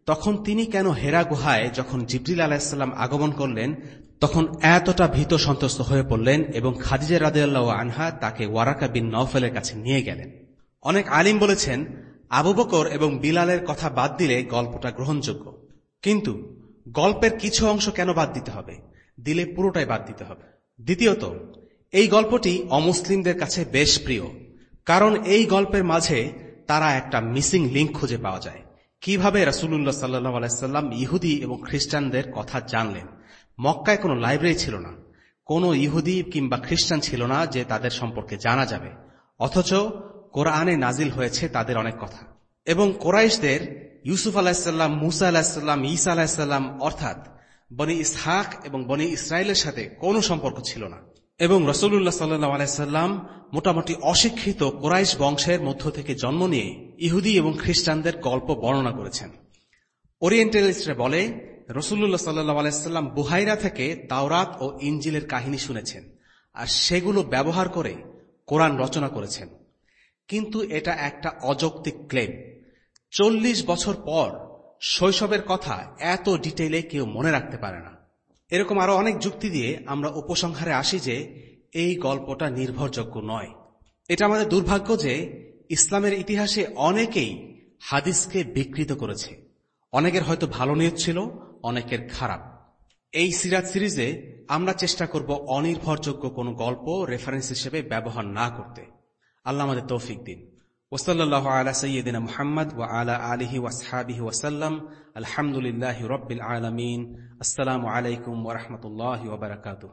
তখন তিনি কেন হেরা গুহায় যখন জিবরিল আলাইহিসসালাম আগমন করলেন তখন এতটা ভীত সন্ত্রস্ত হয়ে পড়লেন এবং খাদিজা রাদিয়াল্লাহু আনহা তাকে ওয়ারাকা বিন নওফলের কাছে নিয়ে গেলেন। অনেক আলিম বলেছেন আবু বকর এবং বিলালের কথা বাদ দিলে গল্পটা গ্রহণযোগ্য, কিন্তু গল্পের কিছু অংশ কেন বাদ দিতে হবে? দিলে পুরোটাই বাদ দিতে হবে। দ্বিতীয়ত, এই গল্পটি অমুসলিমদের কাছে বেশ প্রিয়, কারণ এই গল্পের মাঝে তারা একটা মিসিং লিঙ্ক খুঁজে পাওয়া যায়। কিভাবে রাসূলুল্লাহ সাল্লাল্লাহু আলাইহি সাল্লাম ইহুদি এবং খ্রিস্টানদের কথা জানলেন? মক্কায় কোনো লাইব্রেরি ছিল না, কোনো ইহুদি কিংবা খ্রিস্টান ছিল না যে তাদের সম্পর্কে জানা যাবে, অথচ কোরআনে নাজিল হয়েছে তাদের অনেক কথা। এবং কোরাইশদের ইউসুফ আলাইহিসসালাম, মুসা আলাইহিসসালাম, ঈসা আলাইহিসসালাম অর্থাৎ বনি ইসহাক এবং বনি ইসরায়েলের সাথে কোনো সম্পর্ক ছিল না। এবং রাসূলুল্লাহ সাল্লাল্লাহু আলাইহি সাল্লাম মোটামুটি অশিক্ষিত কোরাইশ বংশের মধ্য থেকে জন্ম নিয়ে ইহুদি এবং খ্রিস্টানদের গল্প বর্ণনা করেছেন। ওরিয়েন্টালিস্টরা বলে রাসূলুল্লাহ সাল্লাল্লাহু আলাইহি সাল্লাম বুহাইরা থেকে তাওরাত ও ইনজিলের কাহিনী শুনেছেন আর সেগুলো ব্যবহার করে কোরআন রচনা করেছেন। কিন্তু এটা একটা অযৌক্তিক ক্লেম। চল্লিশ বছর পর শৈশবের কথা এত ডিটেইলে কেউ মনে রাখতে পারে না। এরকম আরো অনেক যুক্তি দিয়ে আমরা উপসংহারে আসি যে এই গল্পটা নির্ভরযোগ্য নয়। এটা আমাদের দুর্ভাগ্য যে ইসলামের ইতিহাসে অনেকেই হাদিসকে বিকৃত করেছে। অনেকের হয়তো ভালো নিয়ত ছিল, অনেকের খারাপ। এই সিরাত সিরিজে আমরা চেষ্টা করব অনির্ভরযোগ্য কোনো গল্প রেফারেন্স হিসেবে ব্যবহার না করতে। আল্লাহ আমাদের তৌফিক দিন। ওয়াসাল্লাল্লাহু আলা সাইয়্যিদিনা মুহাম্মদ ওয়া আলা আলিহি ওয়া আসহাবিহি ওয়া সাল্লাম। আলহামদুলিল্লাহি রাব্বিল আলামিন। আসসালামু আলাইকুম ওয়া রাহমাতুল্লাহি ওয়া বারাকাতুহু।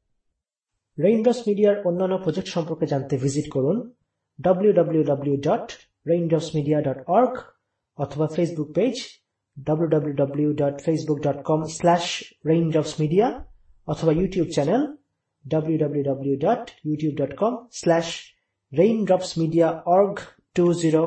রেইনড্রপস মিডিয়ার অন্যান্য প্রজেক্ট সম্পর্কে জানতে ভিজিট করুন W W W dot raindrops media dot org অথবা Facebook page W W W dot Facebook dot com slash raindrops media অথবা YouTube channel W W W dot YouTube dot com slash raindrops media org two zero